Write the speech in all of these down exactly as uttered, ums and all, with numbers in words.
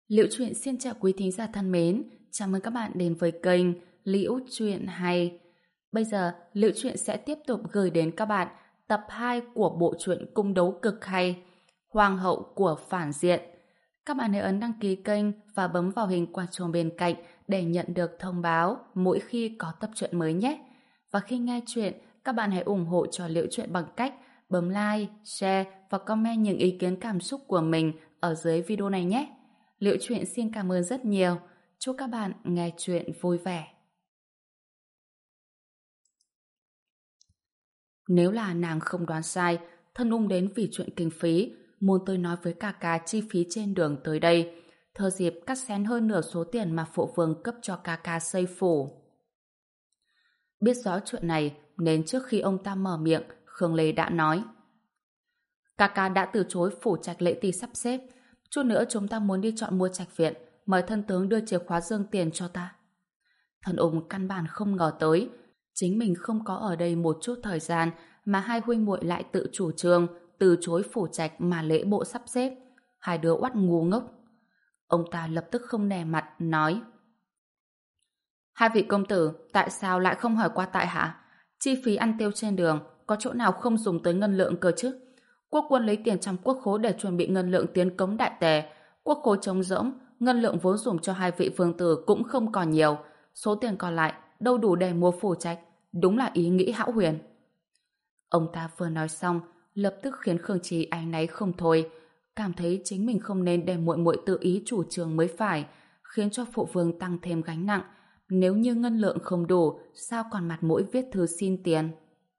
Liễu Chuyện xin chào quý thính giả thân mến, chào mừng các bạn đến với kênh Liễu Chuyện Hay. Bây giờ, Liễu Chuyện sẽ tiếp tục gửi đến các bạn tập hai của bộ truyện cung đấu cực hay Hoàng hậu của phản diện. Các bạn hãy ấn đăng ký kênh và bấm vào hình quả chuông bên cạnh để nhận được thông báo mỗi khi có tập truyện mới nhé. Và khi nghe chuyện, các bạn hãy ủng hộ cho Liễu Chuyện bằng cách bấm like, share và comment những ý kiến cảm xúc của mình ở dưới video này nhé. Liễu Chuyện xin cảm ơn rất nhiều. Chúc các bạn nghe chuyện vui vẻ. Nếu là nàng không đoán sai, Thân Ung đến vì chuyện kinh phí, muốn tôi nói với ca ca chi phí trên đường tới đây, thừa dịp cắt xén hơn nửa số tiền mà phụ vương cấp cho ca ca xây phủ. Biết rõ chuyện này, nên trước khi ông ta mở miệng, Khương Lê đã nói: ca ca đã từ chối phủ trạch lễ tỳ sắp xếp. Chút nữa chúng ta muốn đi chọn mua trạch viện, mời thân tướng đưa chìa khóa dương tiền cho ta. Thân Ung căn bản không ngờ tới, chính mình không có ở đây một chút thời gian mà hai huynh muội lại tự chủ trương từ chối phủ trạch mà lễ bộ sắp xếp. Hai đứa oắt ngu ngốc. Ông ta lập tức không nề mặt nói: hai vị công tử, tại sao lại không hỏi qua tại hạ? Chi phí ăn tiêu trên đường có chỗ nào không dùng tới ngân lượng cơ chứ? Quốc quân lấy tiền trong quốc khố để chuẩn bị ngân lượng tiến cống đại tề. Quốc khố trống rỗng, ngân lượng vốn dùng cho hai vị vương tử cũng không còn nhiều. Số tiền còn lại đâu đủ để mua phủ trạch. Đúng là ý nghĩ hão huyền. Ông ta vừa nói xong, lập tức khiến Khương Trì áy náy không thôi, cảm thấy chính mình không nên để muội muội tự ý chủ trương mới phải, khiến cho phụ vương tăng thêm gánh nặng. Nếu như ngân lượng không đủ, sao còn mặt mũi viết thư xin tiền?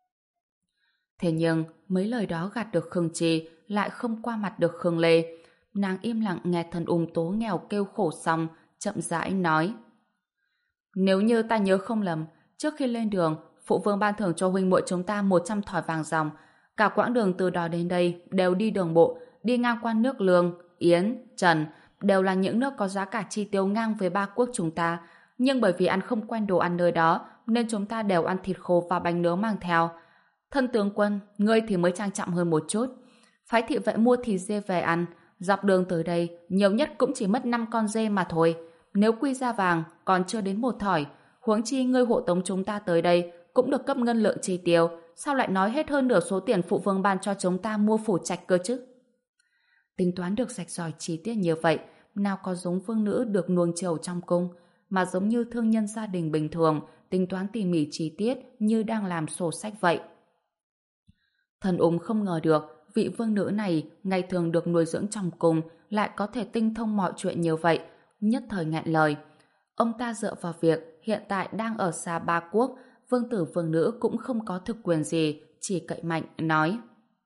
Thế nhưng, mấy lời đó gạt được Khương Trì, lại không qua mặt được Khương Lê. Nàng im lặng nghe Thân Ung tố nghèo kêu khổ xong, chậm rãi nói: nếu như ta nhớ không lầm, trước khi lên đường, phụ vương ban thưởng cho huynh muội chúng ta một trăm thỏi vàng ròng. Cả quãng đường từ đó đến đây đều đi đường bộ, đi ngang qua nước Lương, Yến, Trần, đều là những nước có giá cả chi tiêu ngang với ba quốc chúng ta. Nhưng bởi vì ăn không quen đồ ăn nơi đó, nên chúng ta đều ăn thịt khô và bánh nướng mang theo. Thân tướng quân, ngươi thì mới trang trọng hơn một chút. Phái thị vệ mua thịt dê về ăn, dọc đường tới đây, nhiều nhất cũng chỉ mất năm con dê mà thôi. Nếu quy ra vàng, còn chưa đến một thỏi, huống chi ngươi hộ tống chúng ta tới đây cũng được cấp ngân lượng chi tiêu, sao lại nói hết hơn nửa số tiền phụ vương ban cho chúng ta mua phủ trạch cơ chứ? Tính toán được rạch ròi chi tiết như vậy, nào có giống vương nữ được nuông chiều trong cung, mà giống như thương nhân gia đình bình thường, tính toán tỉ mỉ chi tiết như đang làm sổ sách vậy. Thần Ung không ngờ được vị vương nữ này ngày thường được nuôi dưỡng trong cung lại có thể tinh thông mọi chuyện như vậy, nhất thời nghẹn lời. Ông ta dựa vào việc hiện tại đang ở xa ba quốc, vương tử vương nữ cũng không có thực quyền gì, chỉ cậy mạnh nói: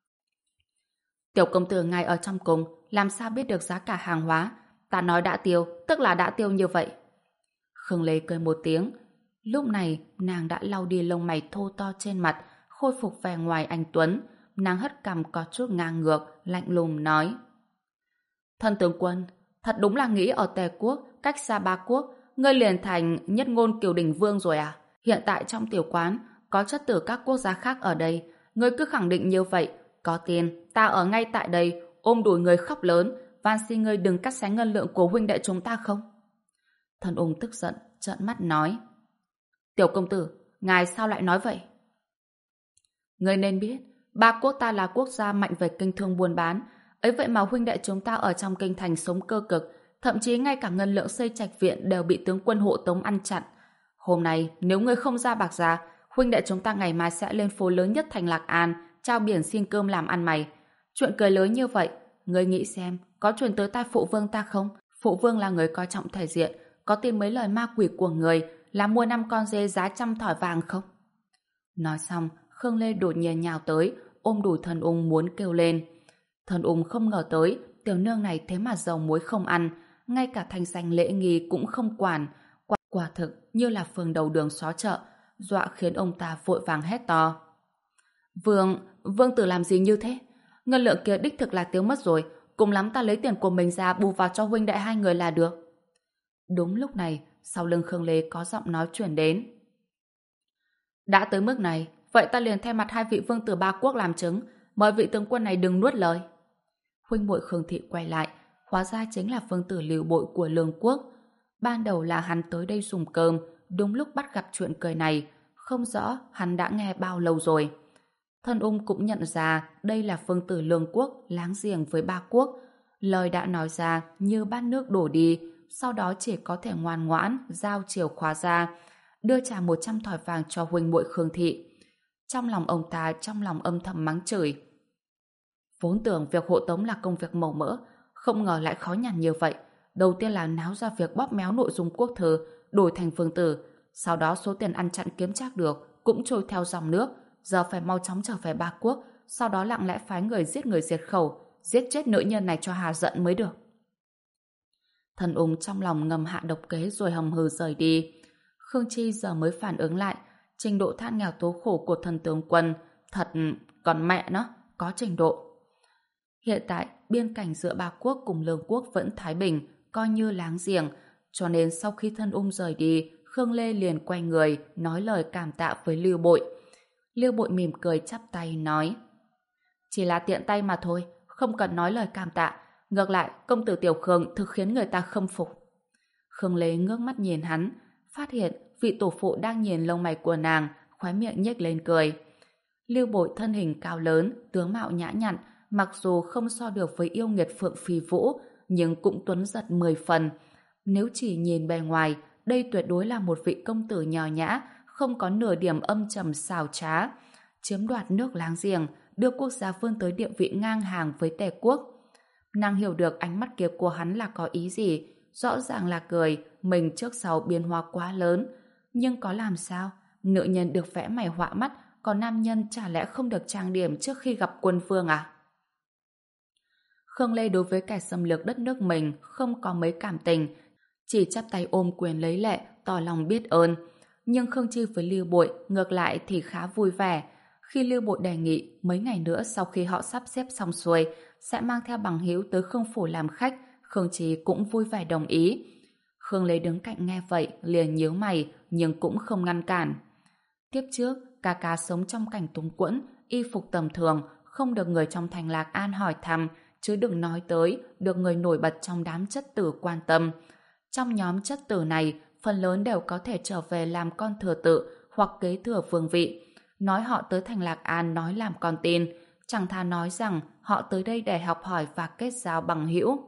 tiểu công tử ngài ở trong cung, làm sao biết được giá cả hàng hóa? Ta nói đã tiêu, tức là đã tiêu như vậy. Khương Lê cười một tiếng. Lúc này nàng đã lau đi lông mày thô to trên mặt, khôi phục vẻ ngoài anh tuấn. Nàng hất cằm có chút ngang ngược, lạnh lùng nói: thân tướng quân, thật đúng là nghĩ ở Tề quốc, cách xa ba quốc, ngươi liền thành nhất ngôn Kiều Đình Vương rồi à? Hiện tại trong tiểu quán có chất tử các quốc gia khác ở đây, ngươi cứ khẳng định như vậy, có tiền, ta ở ngay tại đây, ôm đùi người khóc lớn, van xin ngươi đừng cắt xén ngân lượng của huynh đệ chúng ta không? Thân Ung tức giận, trợn mắt nói: tiểu công tử, ngài sao lại nói vậy? Ngươi nên biết, ba quốc ta là quốc gia mạnh về kinh thương buôn bán, ấy vậy mà huynh đệ chúng ta ở trong kinh thành sống cơ cực, thậm chí ngay cả ngân lượng xây trạch viện đều bị tướng quân hộ tống ăn chặn. Hôm nay, nếu ngươi không ra bạc ra, huynh đệ chúng ta ngày mai sẽ lên phố lớn nhất thành Lạc An, trao biển xin cơm làm ăn mày. Chuyện cười lớn như vậy, ngươi nghĩ xem, có truyền tới tai phụ vương ta không? Phụ vương là người coi trọng thể diện, có tin mấy lời ma quỷ của người là mua năm con dê giá trăm thỏi vàng không? Nói xong, Khương Lê đột nhiên nhào tới, ôm đùi Thân Ung muốn kêu lên. Thân Ung không ngờ tới, tiểu nương này thế mà dầu muối không ăn, ngay cả thanh danh lễ nghi cũng không quản. Quả, quả thực như là phường đầu đường xó chợ, dọa khiến ông ta vội vàng hét to: Vương, vương tử làm gì như thế? Ngân lượng kia đích thực là tiêu mất rồi, cùng lắm ta lấy tiền của mình ra bù vào cho huynh đệ hai người là được. Đúng lúc này, sau lưng Khương Lê có giọng nói chuyển đến: đã tới mức này, vậy ta liền thay mặt hai vị vương tử ba quốc làm chứng, mời vị tướng quân này đừng nuốt lời. Huynh muội Khương Thị quay lại, Hóa ra chính là Phương Tử Lưu Bội của Lương Quốc. Ban đầu là hắn tới đây dùng cơm, đúng lúc bắt gặp chuyện cười này, không rõ hắn đã nghe bao lâu rồi. Thân ung cũng nhận ra đây là Phương Tử Lương Quốc láng giềng với ba quốc. Lời đã nói ra như bát nước đổ đi, sau đó chỉ có thể ngoan ngoãn giao chìa khóa ra, đưa trả một trăm thỏi vàng cho huynh muội Khương Thị. Trong lòng ông ta trong lòng âm thầm mắng chửi. Vốn tưởng việc hộ tống là công việc màu mỡ, không ngờ lại khó nhằn như vậy. Đầu tiên là náo ra việc bóp méo nội dung quốc thư, đổi thành Phương Tử. Sau đó số tiền ăn chặn kiếm trác được cũng trôi theo dòng nước. Giờ phải mau chóng trở về ba quốc, sau đó lặng lẽ phái người giết người diệt khẩu, giết chết nữ nhân này cho hà giận mới được. Thần ung trong lòng ngầm hạ độc kế rồi hầm hừ rời đi. Khương Chi giờ mới phản ứng lại, trình độ than nghèo tố khổ của thần tướng quân thật còn mẹ nó có trình độ. Hiện tại biên cảnh giữa ba quốc cùng Lương Quốc vẫn thái bình, coi như láng giềng, cho nên sau khi thân ung rời đi, Khương Lê liền quay người nói lời cảm tạ với Lưu Bội. Lưu Bội mỉm cười chắp tay nói: chỉ là tiện tay mà thôi, không cần nói lời cảm tạ, ngược lại công tử Tiểu Khương thực khiến người ta khâm phục. Khương Lê ngước mắt nhìn hắn, phát hiện vị tổ phụ đang nhìn lông mày của nàng, khóe miệng nhếch lên cười. Lưu Bội thân hình cao lớn, tướng mạo nhã nhặn, mặc dù không so được với yêu nghiệt Phượng Phi Vũ, nhưng cũng tuấn giật mười phần. Nếu chỉ nhìn bề ngoài, đây tuyệt đối là một vị công tử nho nhã, không có nửa điểm âm trầm xảo trá. Chiếm đoạt nước láng giềng, đưa quốc gia vươn tới địa vị ngang hàng với Tề quốc. Nàng hiểu được ánh mắt kia của hắn là có ý gì, rõ ràng là cười, mình trước sau biến hóa quá lớn. Nhưng có làm sao? Nữ nhân được vẽ mày họa mắt, còn nam nhân chả lẽ không được trang điểm trước khi gặp quân vương à? Khương Lê đối với kẻ xâm lược đất nước mình không có mấy cảm tình, chỉ chắp tay ôm quyền lấy lệ, tỏ lòng biết ơn. Nhưng Khương Chi với Lưu Bội ngược lại thì khá vui vẻ. Khi Lưu Bội đề nghị mấy ngày nữa sau khi họ sắp xếp xong xuôi sẽ mang theo bằng hữu tới Khương phủ làm khách, Khương Chi cũng vui vẻ đồng ý. Khương Lê đứng cạnh nghe vậy liền nhíu mày nhưng cũng không ngăn cản. Tiếp trước, ca ca sống trong cảnh túng quẫn, y phục tầm thường, không được người trong thành Lạc An hỏi thăm, chứ đừng nói tới được người nổi bật trong đám chất tử quan tâm. Trong nhóm chất tử này, phần lớn đều có thể trở về làm con thừa tự hoặc kế thừa vương vị. Nói họ tới thành Lạc An nói làm con tin, chẳng thà nói rằng họ tới đây để học hỏi và kết giao bằng hữu.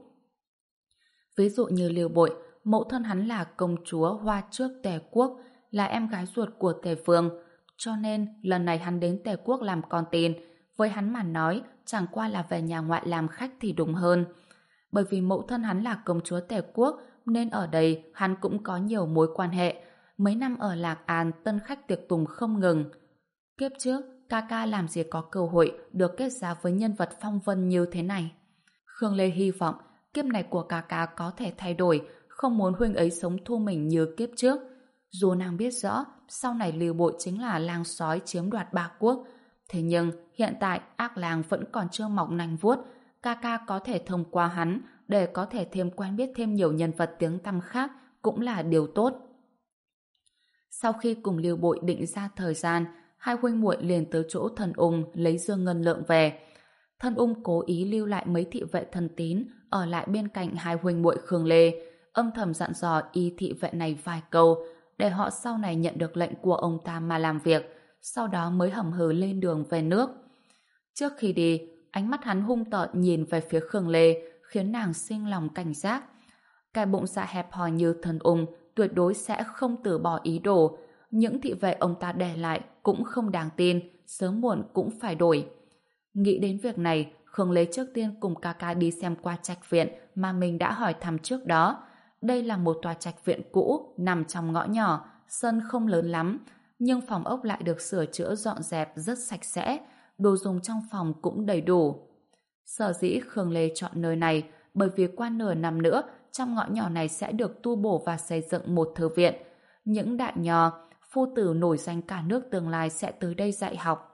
Ví dụ như Lưu Bội, mẫu thân hắn là công chúa Hoa Trước Tề quốc, là em gái ruột của Tề vương, cho nên lần này hắn đến Tề quốc làm con tin, với hắn mà nói chẳng qua là về nhà ngoại làm khách thì đúng hơn. Bởi vì mẫu thân hắn là công chúa Tề quốc nên ở đây hắn cũng có nhiều mối quan hệ. Mấy năm ở Lạc An tân khách tiệc tùng không ngừng. Kiếp trước, ca ca làm gì có cơ hội được kết giao với nhân vật phong vân như thế này. Khương Lê hy vọng kiếp này của ca ca có thể thay đổi, không muốn huynh ấy sống thu mình như kiếp trước. Dù nàng biết rõ sau này Lưu Bội chính là lang sói chiếm đoạt ba quốc, thế nhưng hiện tại ác lang vẫn còn chưa mọc nanh vuốt, ca ca có thể thông qua hắn để có thể thêm quen biết thêm nhiều nhân vật tiếng tăm khác cũng là điều tốt. Sau khi cùng Lưu Bội định ra thời gian, hai huynh muội liền tới chỗ Thần Ung lấy dương ngân lượng về. Thần Ung cố ý lưu lại mấy thị vệ thân tín ở lại bên cạnh hai huynh muội Khương Lê, âm thầm dặn dò y thị vệ này vài câu để họ sau này nhận được lệnh của ông ta mà làm việc, sau đó mới hầm hừ lên đường về nước. Trước khi đi, ánh mắt hắn hung tợn nhìn về phía Khương Lê khiến nàng sinh lòng cảnh giác. Cái bụng dạ hẹp hòi như Thần Ung tuyệt đối sẽ không từ bỏ ý đồ. Những thị vệ ông ta để lại cũng không đáng tin, sớm muộn cũng phải đổi. Nghĩ đến việc này, Khương Lê trước tiên cùng ca ca đi xem qua trạch viện mà mình đã hỏi thăm trước đó. Đây là một tòa trạch viện cũ nằm trong ngõ nhỏ, sân không lớn lắm, nhưng phòng ốc lại được sửa chữa dọn dẹp rất sạch sẽ, đồ dùng trong phòng cũng đầy đủ. Sở dĩ Khương Lê chọn nơi này bởi vì qua nửa năm nữa trong ngõ nhỏ này sẽ được tu bổ và xây dựng một thư viện. Những đại nho, phu tử nổi danh cả nước tương lai sẽ tới đây dạy học.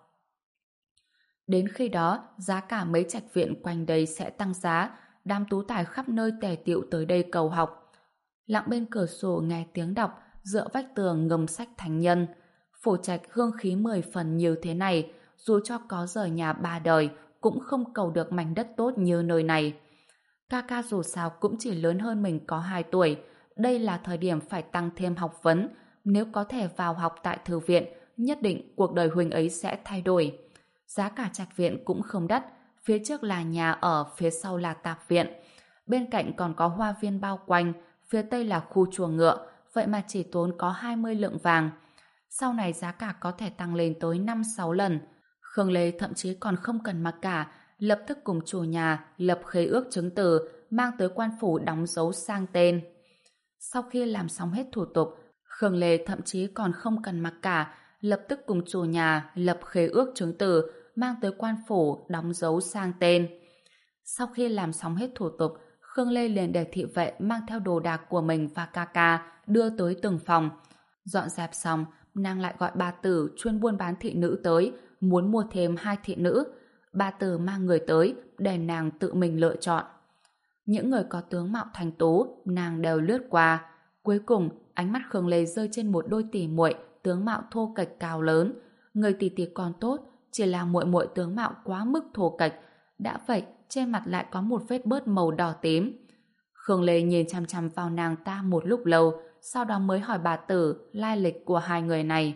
Đến khi đó, giá cả mấy trạch viện quanh đây sẽ tăng giá, đám tú tài khắp nơi tề tựu tới đây cầu học. Lặng bên cửa sổ nghe tiếng đọc, dựa vách tường ngâm sách thánh nhân. Phổ trạch hương khí mười phần như thế này, dù cho có rời nhà ba đời, cũng không cầu được mảnh đất tốt như nơi này. Ca ca dù sao cũng chỉ lớn hơn mình có hai tuổi. Đây là thời điểm phải tăng thêm học vấn. Nếu có thể vào học tại thư viện, nhất định cuộc đời huynh ấy sẽ thay đổi. Giá cả trạch viện cũng không đắt. Phía trước là nhà ở, phía sau là tạp viện. Bên cạnh còn có hoa viên bao quanh, phía tây là khu chuồng ngựa, vậy mà chỉ tốn có hai mươi lượng vàng. Sau này giá cả có thể tăng lên tới năm sáu lần. Khương Lê thậm chí còn không cần mặc cả, lập tức cùng chủ nhà lập khế ước chứng từ, mang tới quan phủ đóng dấu sang tên. Sau khi làm xong hết thủ tục, Khương Lê thậm chí còn không cần mặc cả, lập tức cùng chủ nhà lập khế ước chứng từ, mang tới quan phủ đóng dấu sang tên. Sau khi làm xong hết thủ tục, Khương Lê liền để thị vệ mang theo đồ đạc của mình và ca ca đưa tới từng phòng. Dọn dẹp xong, nàng lại gọi bà Tử chuyên buôn bán thị nữ tới, muốn mua thêm hai thị nữ. Bà Tử mang người tới để nàng tự mình lựa chọn. Những người có tướng mạo thanh tú, nàng đều lướt qua. Cuối cùng, ánh mắt Khương Lê rơi trên một đôi tỷ muội tướng mạo thô kệch cao lớn. Người tỷ tỷ còn tốt, chỉ là muội muội tướng mạo quá mức thô kệch. Đã vậy, trên mặt lại có một vết bớt màu đỏ tím. Khương Lê nhìn chằm chằm vào nàng ta một lúc lâu, sau đó mới hỏi bà Tử lai lịch của hai người này.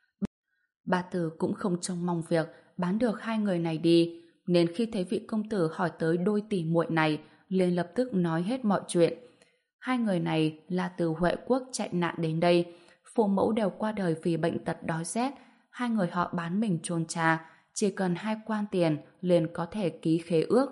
Bà Tử cũng không trông mong việc bán được hai người này đi, nên khi thấy vị công tử hỏi tới đôi tỷ muội này, liền lập tức nói hết mọi chuyện. Hai người này là từ Huệ Quốc chạy nạn đến đây, phụ mẫu đều qua đời vì bệnh tật đói rét. Hai người họ bán mình chôn trà, chỉ cần hai quan tiền liền có thể ký khế ước.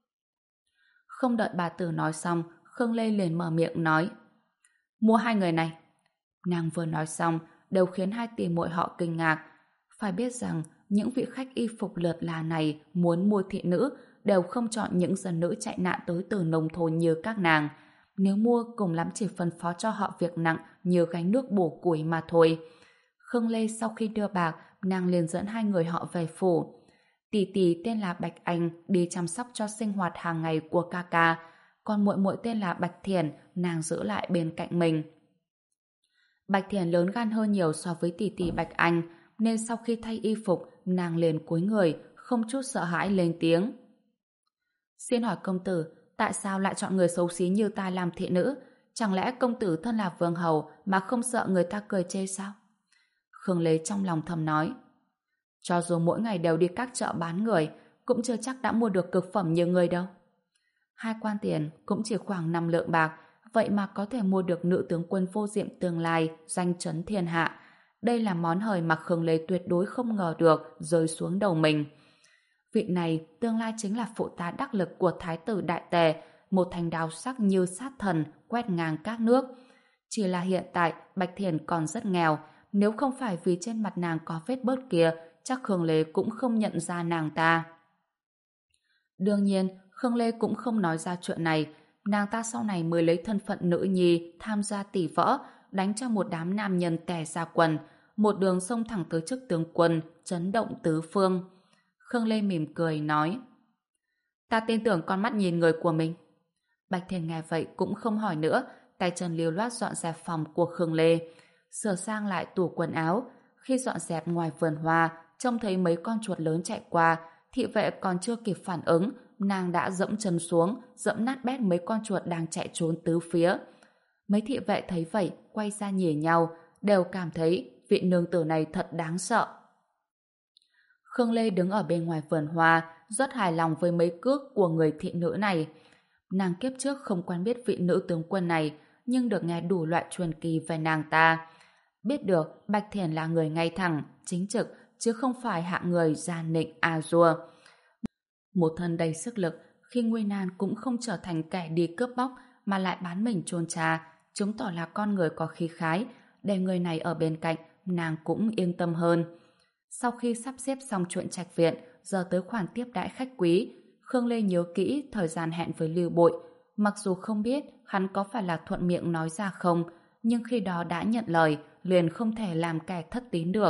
Không đợi bà Tử nói xong, Khương Lê liền mở miệng nói: mua hai người này. Nàng vừa nói xong đều khiến hai tỷ muội họ kinh ngạc. Phải biết rằng những vị khách y phục lượt là này muốn mua thị nữ đều không chọn những dân nữ chạy nạn tới từ nông thôn như các nàng. Nếu mua cùng lắm chỉ phân phó cho họ việc nặng như gánh nước bổ củi mà thôi. Khương Lê sau khi đưa bạc, nàng liền dẫn hai người họ về phủ. Tỷ tỷ tên là Bạch Anh đi chăm sóc cho sinh hoạt hàng ngày của ca ca, còn muội muội tên là Bạch Thiển, nàng giữ lại bên cạnh mình. Bạch Thiển lớn gan hơn nhiều so với tỷ tỷ Bạch Anh, nên sau khi thay y phục, nàng liền cúi người, không chút sợ hãi lên tiếng. Xin hỏi công tử, tại sao lại chọn người xấu xí như ta làm thị nữ? Chẳng lẽ công tử thân là vương hầu mà không sợ người ta cười chê sao? Khương Lê trong lòng thầm nói. Cho dù mỗi ngày đều đi các chợ bán người, cũng chưa chắc đã mua được cực phẩm như người đâu. Hai quan tiền cũng chỉ khoảng năm lượng bạc, vậy mà có thể mua được nữ tướng quân vô diệm tương lai, danh chấn thiên hạ. Đây là món hời mà Khương Lê tuyệt đối không ngờ được rơi xuống đầu mình. Vị này tương lai chính là phụ tá đắc lực của Thái tử Đại Tề, một thanh đao sắc như sát thần quét ngang các nước. Chỉ là hiện tại Bạch Thiền còn rất nghèo, nếu không phải vì trên mặt nàng có vết bớt kia, chắc Khương Lê cũng không nhận ra nàng ta. Đương nhiên, Khương Lê cũng không nói ra chuyện này. Nàng ta sau này mới lấy thân phận nữ nhi tham gia tỷ võ, đánh cho một đám nam nhân tè ra quần, một đường xông thẳng tới chức tướng quân, chấn động tứ phương. Khương Lê mỉm cười nói: ta tin tưởng con mắt nhìn người của mình. Bạch Thiền nghe vậy cũng không hỏi nữa, tay chân liều loát dọn dẹp phòng của Khương Lê, sửa sang lại tủ quần áo. Khi dọn dẹp ngoài vườn hoa, trông thấy mấy con chuột lớn chạy qua, thị vệ còn chưa kịp phản ứng, nàng đã dẫm chân xuống, dẫm nát bét mấy con chuột đang chạy trốn tứ phía. Mấy thị vệ thấy vậy, quay ra nhìn nhau, đều cảm thấy vị nương tử này thật đáng sợ. Khương Lê đứng ở bên ngoài vườn hoa, rất hài lòng với mấy cước của người thị nữ này. Nàng kiếp trước không quen biết vị nữ tướng quân này, nhưng được nghe đủ loại truyền kỳ về nàng ta. Biết được Bạch Thiển là người ngay thẳng, chính trực, chứ không phải hạng người gian nịnh a dua. Một thân đầy sức lực, khi nguy nan cũng không trở thành kẻ đi cướp bóc, mà lại bán mình chôn trà, chứng tỏ là con người có khí khái. Để người này ở bên cạnh, nàng cũng yên tâm hơn. Sau khi sắp xếp xong chuyện trạch viện, giờ tới khoản tiếp đãi khách quý. Khương Lê nhớ kỹ thời gian hẹn với Lưu Bội. Mặc dù không biết hắn có phải là thuận miệng nói ra không, nhưng khi đó đã nhận lời, liền không thể làm kẻ thất tín được.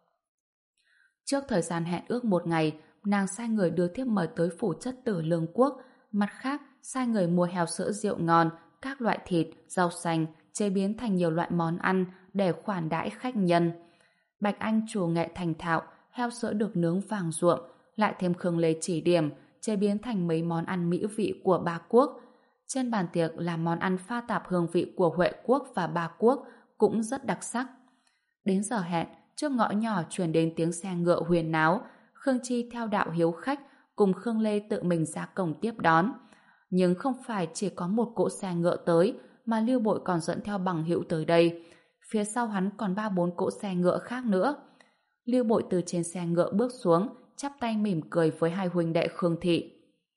Trước thời gian hẹn ước một ngày, nàng sai người đưa thiếp mời tới phủ chất tử Lương Quốc. Mặt khác, sai người mua heo sữa rượu ngon, các loại thịt, rau xanh, chế biến thành nhiều loại món ăn để khoản đãi khách nhân. Bạch Anh chủ nghệ thành thạo, heo sữa được nướng vàng ruộm, lại thêm Khương Lê chỉ điểm, chế biến thành mấy món ăn mỹ vị của ba quốc. Trên bàn tiệc là món ăn pha tạp hương vị của Huệ Quốc và Ba Quốc, cũng rất đặc sắc. Đến giờ hẹn, trước ngõ nhỏ truyền đến tiếng xe ngựa huyền náo, Khương Chi theo đạo hiếu khách cùng Khương Lê tự mình ra cổng tiếp đón. Nhưng không phải chỉ có một cỗ xe ngựa tới, mà Lưu Bội còn dẫn theo bằng hữu tới đây. Phía sau hắn còn ba bốn cỗ xe ngựa khác nữa. Lưu Bội từ trên xe ngựa bước xuống, chắp tay mỉm cười với hai huynh đệ Khương Thị.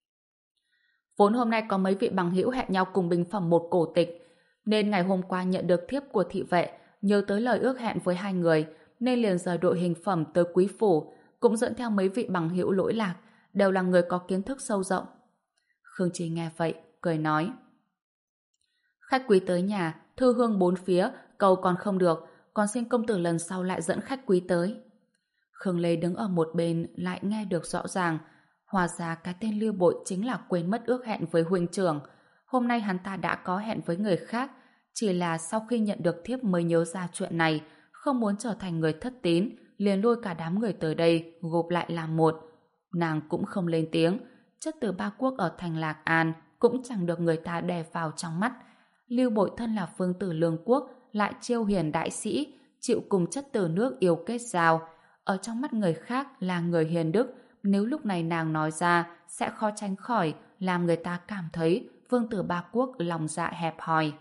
Vốn hôm nay có mấy vị bằng hữu hẹn nhau cùng bình phẩm một cổ tịch, nên ngày hôm qua nhận được thiếp của thị vệ, nhớ tới lời ước hẹn với hai người, nên liền rời đội hình phẩm tới quý phủ, cũng dẫn theo mấy vị bằng hữu lỗi lạc, đều là người có kiến thức sâu rộng. Khương Chi nghe vậy, cười nói: Khách quý tới nhà, thư hương bốn phía, cầu còn không được, còn xin công tử lần sau lại dẫn khách quý tới. Khương Lê đứng ở một bên lại nghe được rõ ràng, hóa ra cái tên Lưu Bội chính là quên mất ước hẹn với huynh trưởng. Hôm nay hắn ta đã có hẹn với người khác, chỉ là sau khi nhận được thiếp mới nhớ ra chuyện này, không muốn trở thành người thất tín, liền lôi cả đám người tới đây gộp lại làm một. Nàng cũng không lên tiếng, chất từ Ba Quốc ở thành Lạc An cũng chẳng được người ta đè vào trong mắt. Lưu Bội thân là phương tử lương quốc, lại chiêu hiền đại sĩ, chịu cùng chất từ nước yêu kết giao, ở trong mắt người khác là người hiền đức. Nếu lúc này nàng nói ra sẽ khó tránh khỏi làm người ta cảm thấy vương tử Ba Quốc lòng dạ hẹp hòi.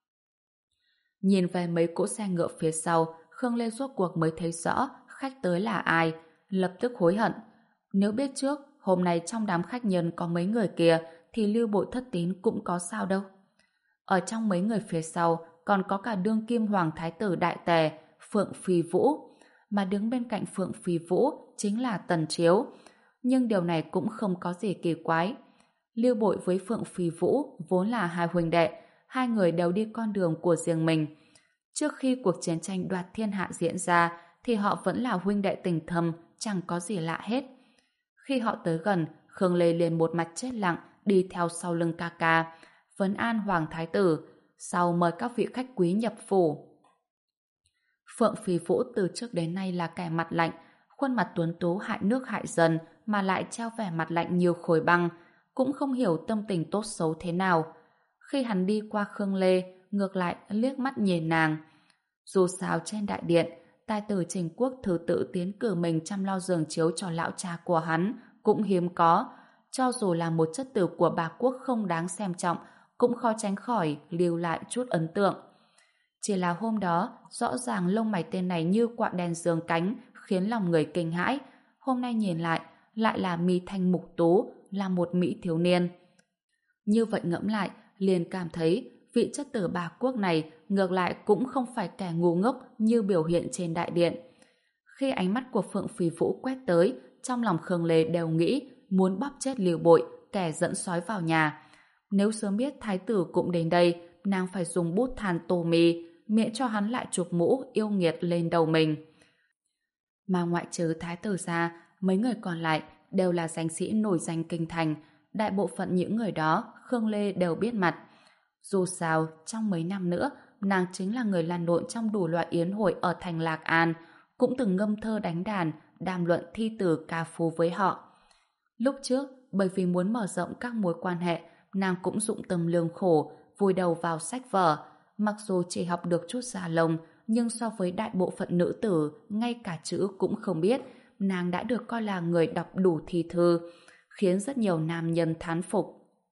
Nhìn về mấy cỗ xe ngựa phía sau, Khương Lê rốt cuộc mới thấy rõ khách tới là ai, lập tức hối hận. Nếu biết trước hôm nay trong đám khách nhân có mấy người kia thì Lưu Bội thất tín cũng có sao đâu. Ở trong mấy người phía sau còn có cả đương kim hoàng thái tử đại tề Phượng Phi Vũ, mà đứng bên cạnh Phượng Phi Vũ chính là Tần Chiếu. Nhưng điều này cũng không có gì kỳ quái. Lưu Bội với Phượng Phi Vũ vốn là hai huynh đệ, hai người đều đi con đường của riêng mình. Trước khi cuộc chiến tranh đoạt thiên hạ diễn ra thì họ vẫn là huynh đệ tình thâm, chẳng có gì lạ hết. Khi họ tới gần, Khương Lê liền một mặt chết lặng đi theo sau lưng ca ca, vấn an hoàng thái tử, sau mời các vị khách quý nhập phủ. Phượng Phi Vũ từ trước đến nay là kẻ mặt lạnh, khuôn mặt tuấn tú hại nước hại dân mà lại treo vẻ mặt lạnh như khối băng, cũng không hiểu tâm tình tốt xấu thế nào. Khi hắn đi qua Khương Lê, ngược lại liếc mắt nhìn nàng. Dù sao trên đại điện, tài tử Trình Quốc thứ tự tiến cử mình chăm lo giường chiếu cho lão cha của hắn cũng hiếm có. Cho dù là một chất tử của Ba Quốc không đáng xem trọng, cũng khó tránh khỏi lưu lại chút ấn tượng. Chỉ là hôm đó, rõ ràng lông mày tên này như quạ đen giương cánh, khiến lòng người kinh hãi. Hôm nay nhìn lại, lại là mi thanh mục tú, là một mỹ thiếu niên. Như vậy ngẫm lại, liền cảm thấy vị chất tử Ba Quốc này ngược lại cũng không phải kẻ ngu ngốc như biểu hiện trên đại điện. Khi ánh mắt của Phượng Phi Vũ quét tới, trong lòng Khương Lê đều nghĩ muốn bóp chết Lưu Bội, kẻ dẫn sói vào nhà. Nếu sớm biết thái tử cũng đến đây, nàng phải dùng bút than tô mi, miễn cho hắn lại chụp mũ yêu nghiệt lên đầu mình. Mà ngoại trừ thái tử ra, mấy người còn lại đều là danh sĩ nổi danh kinh thành. Đại bộ phận những người đó Khương Lê đều biết mặt. Dù sao, trong mấy năm nữa, nàng chính là người lăn lộn trong đủ loại yến hội ở thành Lạc An, cũng từng ngâm thơ đánh đàn, đàm luận thi từ ca phú với họ. Lúc trước, bởi vì muốn mở rộng các mối quan hệ, nàng cũng dụng tâm lương khổ, vùi đầu vào sách vở. Mặc dù chỉ học được chút gia lông, nhưng so với đại bộ phận nữ tử, ngay cả chữ cũng không biết, nàng đã được coi là người đọc đủ thi thư, khiến rất nhiều nam nhân thán phục.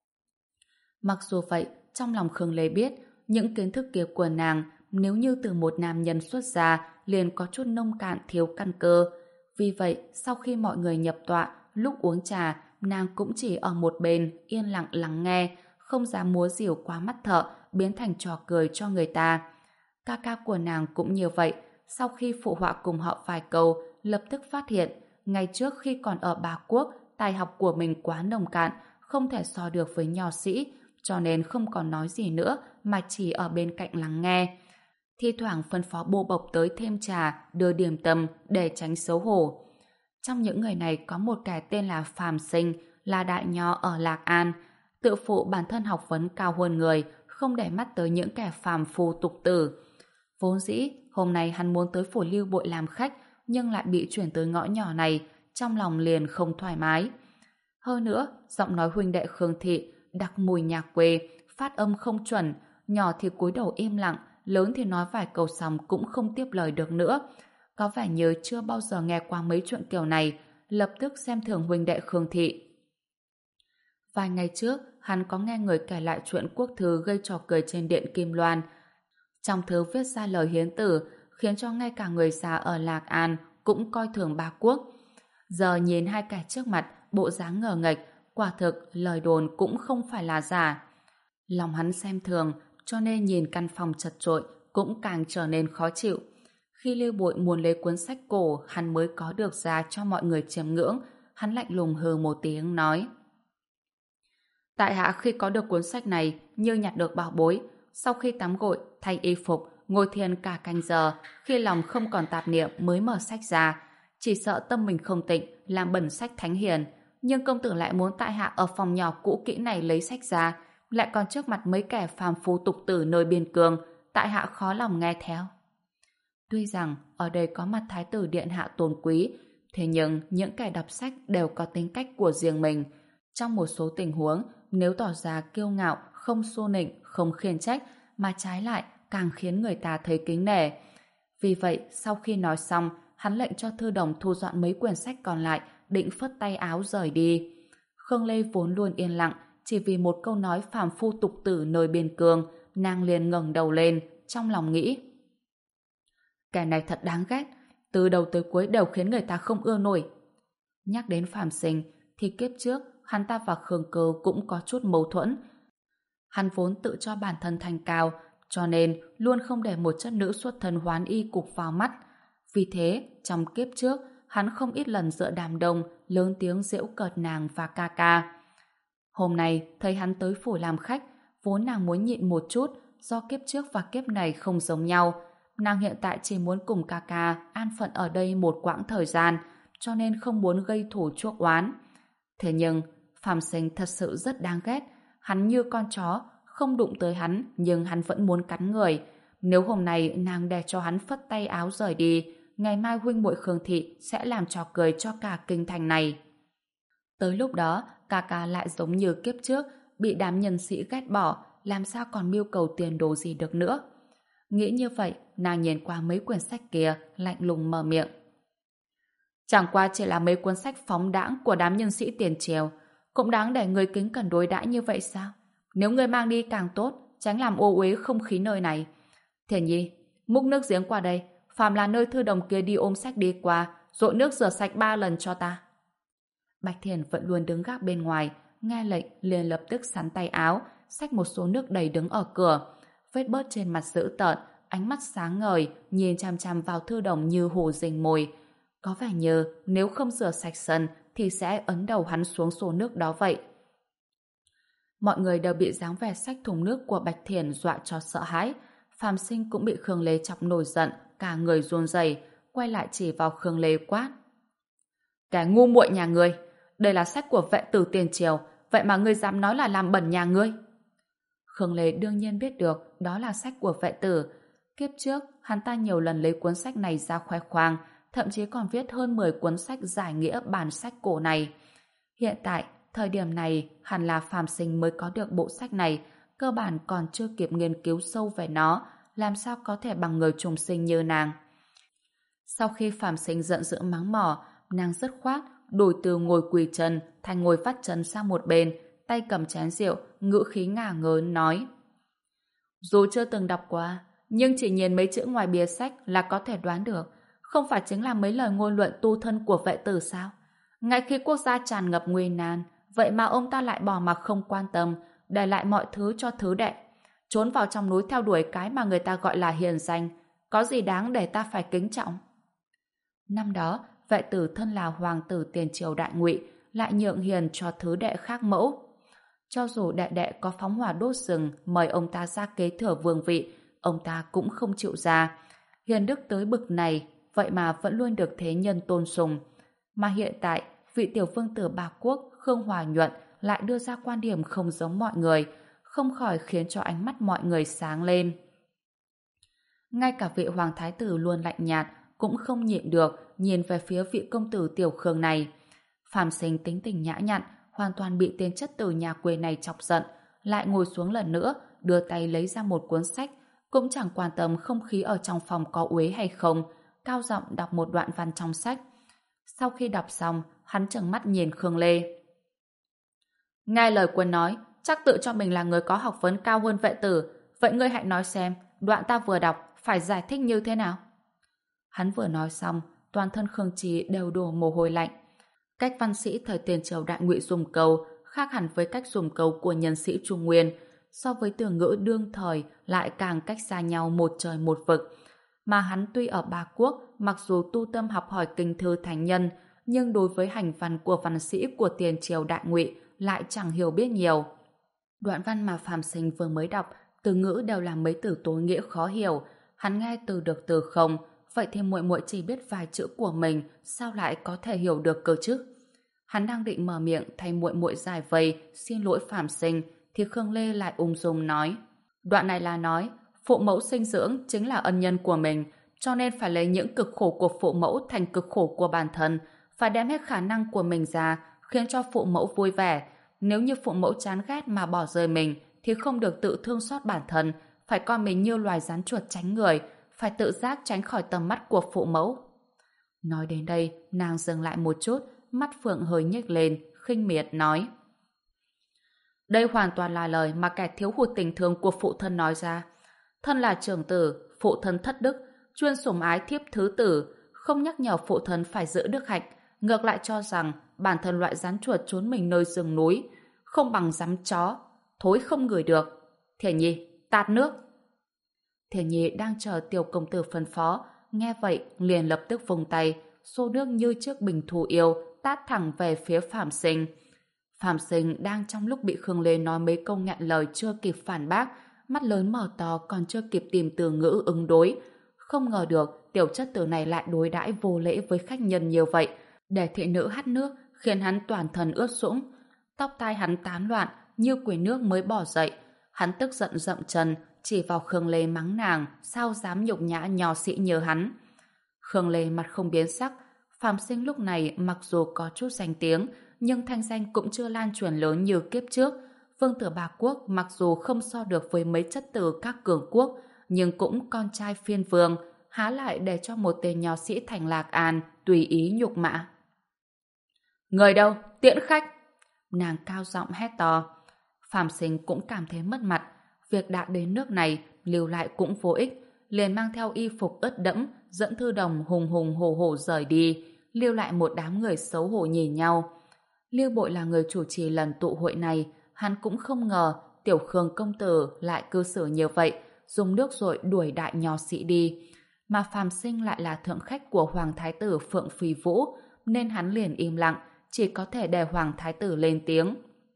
Mặc dù vậy, trong lòng Khương Lê biết, những kiến thức kia của nàng, nếu như từ một nam nhân xuất ra, liền có chút nông cạn thiếu căn cơ. Vì vậy, sau khi mọi người nhập tọa, lúc uống trà, nàng cũng chỉ ở một bên, yên lặng lắng nghe, không dám múa rìu quá mắt thợ, biến thành trò cười cho người ta. Ca ca của nàng cũng như vậy, sau khi phụ họa cùng họ vài câu, lập tức phát hiện, ngày trước khi còn ở Ba Quốc, tài học của mình quá nông cạn, không thể so được với nho sĩ, cho nên không còn nói gì nữa mà chỉ ở bên cạnh lắng nghe. Thi thoảng phân phó bô bộc tới thêm trà, đưa điểm tâm để tránh xấu hổ. Trong những người này có một kẻ tên là Phàm Sinh, là đại nho ở Lạc An, tự phụ bản thân học vấn cao hơn người, không để mắt tới những kẻ phàm phu tục tử. Vốn dĩ, hôm nay hắn muốn tới phủ Lưu Bội làm khách, nhưng lại bị chuyển tới ngõ nhỏ này, trong lòng liền không thoải mái. Hơn nữa, giọng nói huynh đệ Khương Thị, đặc mùi nhà quê, phát âm không chuẩn, nhỏ thì cúi đầu im lặng, lớn thì nói vài câu xong cũng không tiếp lời được nữa. Có vẻ như chưa bao giờ nghe qua mấy chuyện kiểu này, lập tức xem thường huynh đệ Khương Thị. Vài ngày trước, hắn có nghe người kể lại chuyện quốc thư gây trò cười trên điện Kim Loan. Trong thư viết ra lời hiến tử, khiến cho ngay cả người già ở Lạc An cũng coi thường ba quốc. Giờ nhìn hai kẻ trước mặt, bộ dáng ngờ nghệch, quả thực lời đồn cũng không phải là giả. Lòng hắn xem thường, cho nên nhìn căn phòng chật chội cũng càng trở nên khó chịu. Khi Lưu Bội muốn lấy cuốn sách cổ hắn mới có được ra cho mọi người chiêm ngưỡng, hắn lạnh lùng hừ một tiếng nói: Tại hạ khi có được cuốn sách này như nhặt được bảo bối, sau khi tắm gội, thay y phục, ngồi thiền cả canh giờ, khi lòng không còn tạp niệm mới mở sách ra, chỉ sợ tâm mình không tịnh, làm bẩn sách thánh hiền. Nhưng công tử lại muốn tại hạ ở phòng nhỏ cũ kỹ này lấy sách ra, lại còn trước mặt mấy kẻ phàm phu tục tử nơi biên cương, tại hạ khó lòng nghe theo. Tuy rằng ở đây có mặt thái tử điện hạ tôn quý, thế nhưng những kẻ đọc sách đều có tính cách của riêng mình. Trong một số tình huống, nếu tỏ ra kiêu ngạo, không xô nịnh, không khiển trách, mà trái lại càng khiến người ta thấy kính nể. Vì vậy, sau khi nói xong, hắn lệnh cho thư đồng thu dọn mấy quyển sách còn lại, định phất tay áo rời đi. Khương Lê vốn luôn yên lặng, chỉ vì một câu nói phàm phu tục tử nơi biên cương, nàng liền ngẩng đầu lên, trong lòng nghĩ: Kẻ này thật đáng ghét, từ đầu tới cuối đều khiến người ta không ưa nổi. Nhắc đến Phàm Sinh, thì kiếp trước hắn ta và Khương Cơ cũng có chút mâu thuẫn. Hắn vốn tự cho bản thân thành cao, cho nên luôn không để một chất nữ xuất thân hoán y cục vào mắt. Vì thế, trong kiếp trước, hắn không ít lần dựa đám đông, lớn tiếng giễu cợt nàng và ca ca. Hôm nay, thấy hắn tới phủ làm khách, vốn nàng muốn nhịn một chút, do kiếp trước và kiếp này không giống nhau. Nàng hiện tại chỉ muốn cùng ca ca an phận ở đây một quãng thời gian, cho nên không muốn gây thù chuốc oán. Thế nhưng, Phàm Sinh thật sự rất đáng ghét. Hắn như con chó, không đụng tới hắn, nhưng hắn vẫn muốn cắn người. Nếu hôm nay nàng để cho hắn phất tay áo rời đi, ngày mai huynh muội Khương Thị sẽ làm trò cười cho cả kinh thành này. Tới lúc đó, ca ca lại giống như kiếp trước, bị đám nhân sĩ ghét bỏ, làm sao còn mưu cầu tiền đồ gì được nữa. Nghĩ như vậy, nàng nhìn qua mấy quyển sách kia, lạnh lùng mở miệng. Chẳng qua chỉ là mấy cuốn sách phóng đãng của đám nhân sĩ tiền triều, cũng đáng để người kính cẩn đối đãi như vậy sao? Nếu người mang đi càng tốt, tránh làm ô uế không khí nơi này. Thiền Nhi, múc nước giếng qua đây, phàm là nơi thư đồng kia đi ôm sách đi qua, dội nước rửa sạch ba lần cho ta. Bạch Thiền vẫn luôn đứng gác bên ngoài, nghe lệnh liền lập tức sắn tay áo, xách một số nước đầy đứng ở cửa. Vết bớt trên mặt dữ tợn, ánh mắt sáng ngời, nhìn chằm chằm vào thư đồng như hổ rình mồi. Có vẻ như nếu không rửa sạch sân thì sẽ ấn đầu hắn xuống xô nước đó vậy. Mọi người đều bị dáng vẻ xách thùng nước của Bạch Thiền dọa cho sợ hãi. Phàm Sinh cũng bị Khương Lê chọc nổi giận, cả người run rẩy, quay lại chỉ vào Khương Lê quát: Cái ngu muội nhà ngươi, đây là sách của vệ tử tiền triều, vậy mà ngươi dám nói là làm bẩn nhà ngươi? Khương Lê đương nhiên biết được đó là sách của vệ tử. Kiếp trước, hắn ta nhiều lần lấy cuốn sách này ra khoe khoang, thậm chí còn viết hơn mười cuốn sách giải nghĩa bản sách cổ này. Hiện tại, thời điểm này hẳn là Phàm Sinh mới có được bộ sách này, cơ bản còn chưa kịp nghiên cứu sâu về nó, làm sao có thể bằng người trùng sinh như nàng. Sau khi Phàm Sinh giận dữ mắng mỏ, nàng dứt khoát đổi từ ngồi quỳ chân thành ngồi vắt chân sang một bên, tay cầm chén rượu, ngữ khí ngả ngớn nói: Dù chưa từng đọc qua, nhưng chỉ nhìn mấy chữ ngoài bìa sách là có thể đoán được, không phải chính là mấy lời ngôn luận tu thân của vệ tử sao? Ngay khi quốc gia tràn ngập nguy nan, vậy mà ông ta lại bỏ mặc không quan tâm, để lại mọi thứ cho thứ đệ, trốn vào trong núi theo đuổi cái mà người ta gọi là hiền danh, có gì đáng để ta phải kính trọng? Năm đó, vệ tử thân là hoàng tử tiền triều Đại Ngụy, lại nhượng hiền cho thứ đệ khác mẫu. Cho dù đệ đệ có phóng hỏa đốt rừng mời ông ta ra kế thừa vương vị, ông ta cũng không chịu ra. Hiền đức tới bực này, vậy mà vẫn luôn được thế nhân tôn sùng. Mà hiện tại, vị tiểu vương tử Bạc Quốc Khương Hòa Nhuận lại đưa ra quan điểm không giống mọi người, không khỏi khiến cho ánh mắt mọi người sáng lên. Ngay cả vị hoàng thái tử luôn lạnh nhạt cũng không nhịn được nhìn về phía vị công tử tiểu Khương này. Phàm Sinh tính tình nhã nhặn, hoàn toàn bị tên chất tử nhà quê này chọc giận. lại ngồi xuống lần nữa, đưa tay lấy ra một cuốn sách, cũng chẳng quan tâm không khí ở trong phòng có uế hay không, cao giọng đọc một đoạn văn trong sách. Sau khi đọc xong, hắn trừng mắt nhìn Khương Lê. Nghe lời quân nói, chắc tự cho mình là người có học vấn cao hơn vệ tử. Vậy ngươi hãy nói xem, đoạn ta vừa đọc phải giải thích như thế nào? Hắn vừa nói xong, toàn thân Khương Trí đều đổ mồ hôi lạnh. Cách văn sĩ thời tiền triều Đại Ngụy dùng câu khác hẳn với cách dùng câu của nhân sĩ Trung Nguyên, so với từ ngữ đương thời lại càng cách xa nhau một trời một vực. Mà hắn tuy ở Ba Quốc, mặc dù tu tâm học hỏi kinh thư thánh nhân, nhưng đối với hành văn của văn sĩ của tiền triều Đại Ngụy lại chẳng hiểu biết nhiều. Đoạn văn mà Phạm Sinh vừa mới đọc, từ ngữ đều là mấy từ tối nghĩa khó hiểu, hắn nghe từ được từ không, vậy thì muội muội chỉ biết vài chữ của mình, sao lại có thể hiểu được cơ chứ? Hắn đang định mở miệng thay muội muội giải vây, xin lỗi Phạm Sinh, thì Khương Lê lại ung dung nói: đoạn này là nói, phụ mẫu sinh dưỡng chính là ân nhân của mình, cho nên phải lấy những cực khổ của phụ mẫu thành cực khổ của bản thân, phải đem hết khả năng của mình ra, khiến cho phụ mẫu vui vẻ. Nếu như phụ mẫu chán ghét mà bỏ rơi mình, thì không được tự thương xót bản thân, phải coi mình như loài rắn chuột tránh người, phải tự giác tránh khỏi tầm mắt của phụ mẫu. Nói đến đây, nàng dừng lại một chút, mắt phượng hơi nhếch lên, khinh miệt nói: đây hoàn toàn là lời mà kẻ thiếu hụt tình thương của phụ thân nói ra. Thân là trưởng tử, phụ thân thất đức, chuyên sủng ái thiếp thứ tử, không nhắc nhở phụ thân phải giữ đức hạnh, ngược lại cho rằng bản thân loại rắn chuột trốn mình nơi rừng núi, không bằng rắn chó, thối không ngửi được. Thiền Nhi, tạt nước. Thiền Nhi đang chờ tiểu công tử phân phó, nghe vậy liền lập tức vùng tay, xô nước như chiếc bình thủ yêu, tát thẳng về phía Phạm Sinh. Phạm Sinh đang trong lúc bị Khương Lê nói mấy câu nghẹn lời chưa kịp phản bác, mắt lớn mở to còn chưa kịp tìm từ ngữ ứng đối. Không ngờ được tiểu chất tử này lại đối đãi vô lễ với khách nhân nhiều vậy, để thị nữ hắt nước khiến hắn toàn thân ướt sũng. Tóc tai hắn tán loạn như quỷ nước mới bỏ dậy. Hắn tức giận dậm chân, chỉ vào Khương Lê mắng nàng sao dám nhục nhã nho sĩ như hắn. Khương Lê mặt không biến sắc. Phạm Sinh lúc này mặc dù có chút danh tiếng, nhưng thanh danh cũng chưa lan truyền lớn như kiếp trước. Vương tử Ba Quốc mặc dù không so được với mấy chất tử các cường quốc, nhưng cũng con trai phiên vương, há lại để cho một tên nho sĩ thành Lạc An tùy ý nhục mạ. Người đâu? Tiễn khách! Nàng cao giọng hét to. Phạm Sinh cũng cảm thấy mất mặt. Việc đã đến nước này, lưu lại cũng vô ích. Liền mang theo y phục ướt đẫm, dẫn Thư Đồng hùng hùng hổ hổ rời đi, lưu lại một đám người xấu hổ nhìn nhau. Lưu Bội là người chủ trì lần tụ hội này, hắn cũng không ngờ Tiểu Khương công tử lại cư xử như vậy, dùng nước rồi đuổi đại nho sĩ đi. Mà Phạm Sinh lại là thượng khách của Hoàng Thái tử Phượng Phi Vũ, nên hắn liền im lặng, chỉ có thể để Hoàng Thái tử lên tiếng.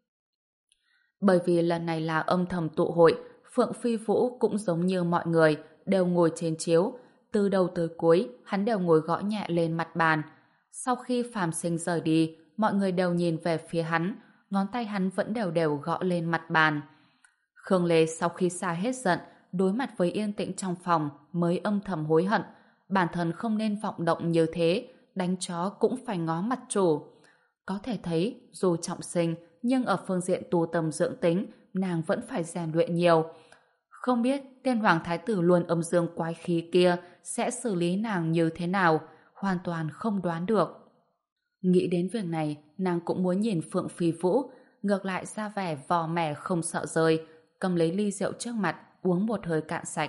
Bởi vì lần này là âm thầm tụ hội, Phượng Phi Vũ cũng giống như mọi người, đều ngồi trên chiếu. Từ đầu tới cuối, hắn đều ngồi gõ nhẹ lên mặt bàn. Sau khi Phạm Sinh rời đi, mọi người đều nhìn về phía hắn, ngón tay hắn vẫn đều đều gõ lên mặt bàn. Khương Lê sau khi xả hết giận, đối mặt với yên tĩnh trong phòng mới âm thầm hối hận. Bản thân không nên vọng động như thế, đánh chó cũng phải ngó mặt chủ. Có thể thấy, dù trọng sinh, nhưng ở phương diện tu tâm dưỡng tính, nàng vẫn phải rèn luyện nhiều. Không biết tên Hoàng Thái tử luôn âm dương quái khí kia sẽ xử lý nàng như thế nào, hoàn toàn không đoán được. Nghĩ đến việc này, nàng cũng muốn nhìn Phượng Phi Vũ, ngược lại ra vẻ vò mẻ không sợ rơi, cầm lấy ly rượu trước mặt, uống một hơi cạn sạch.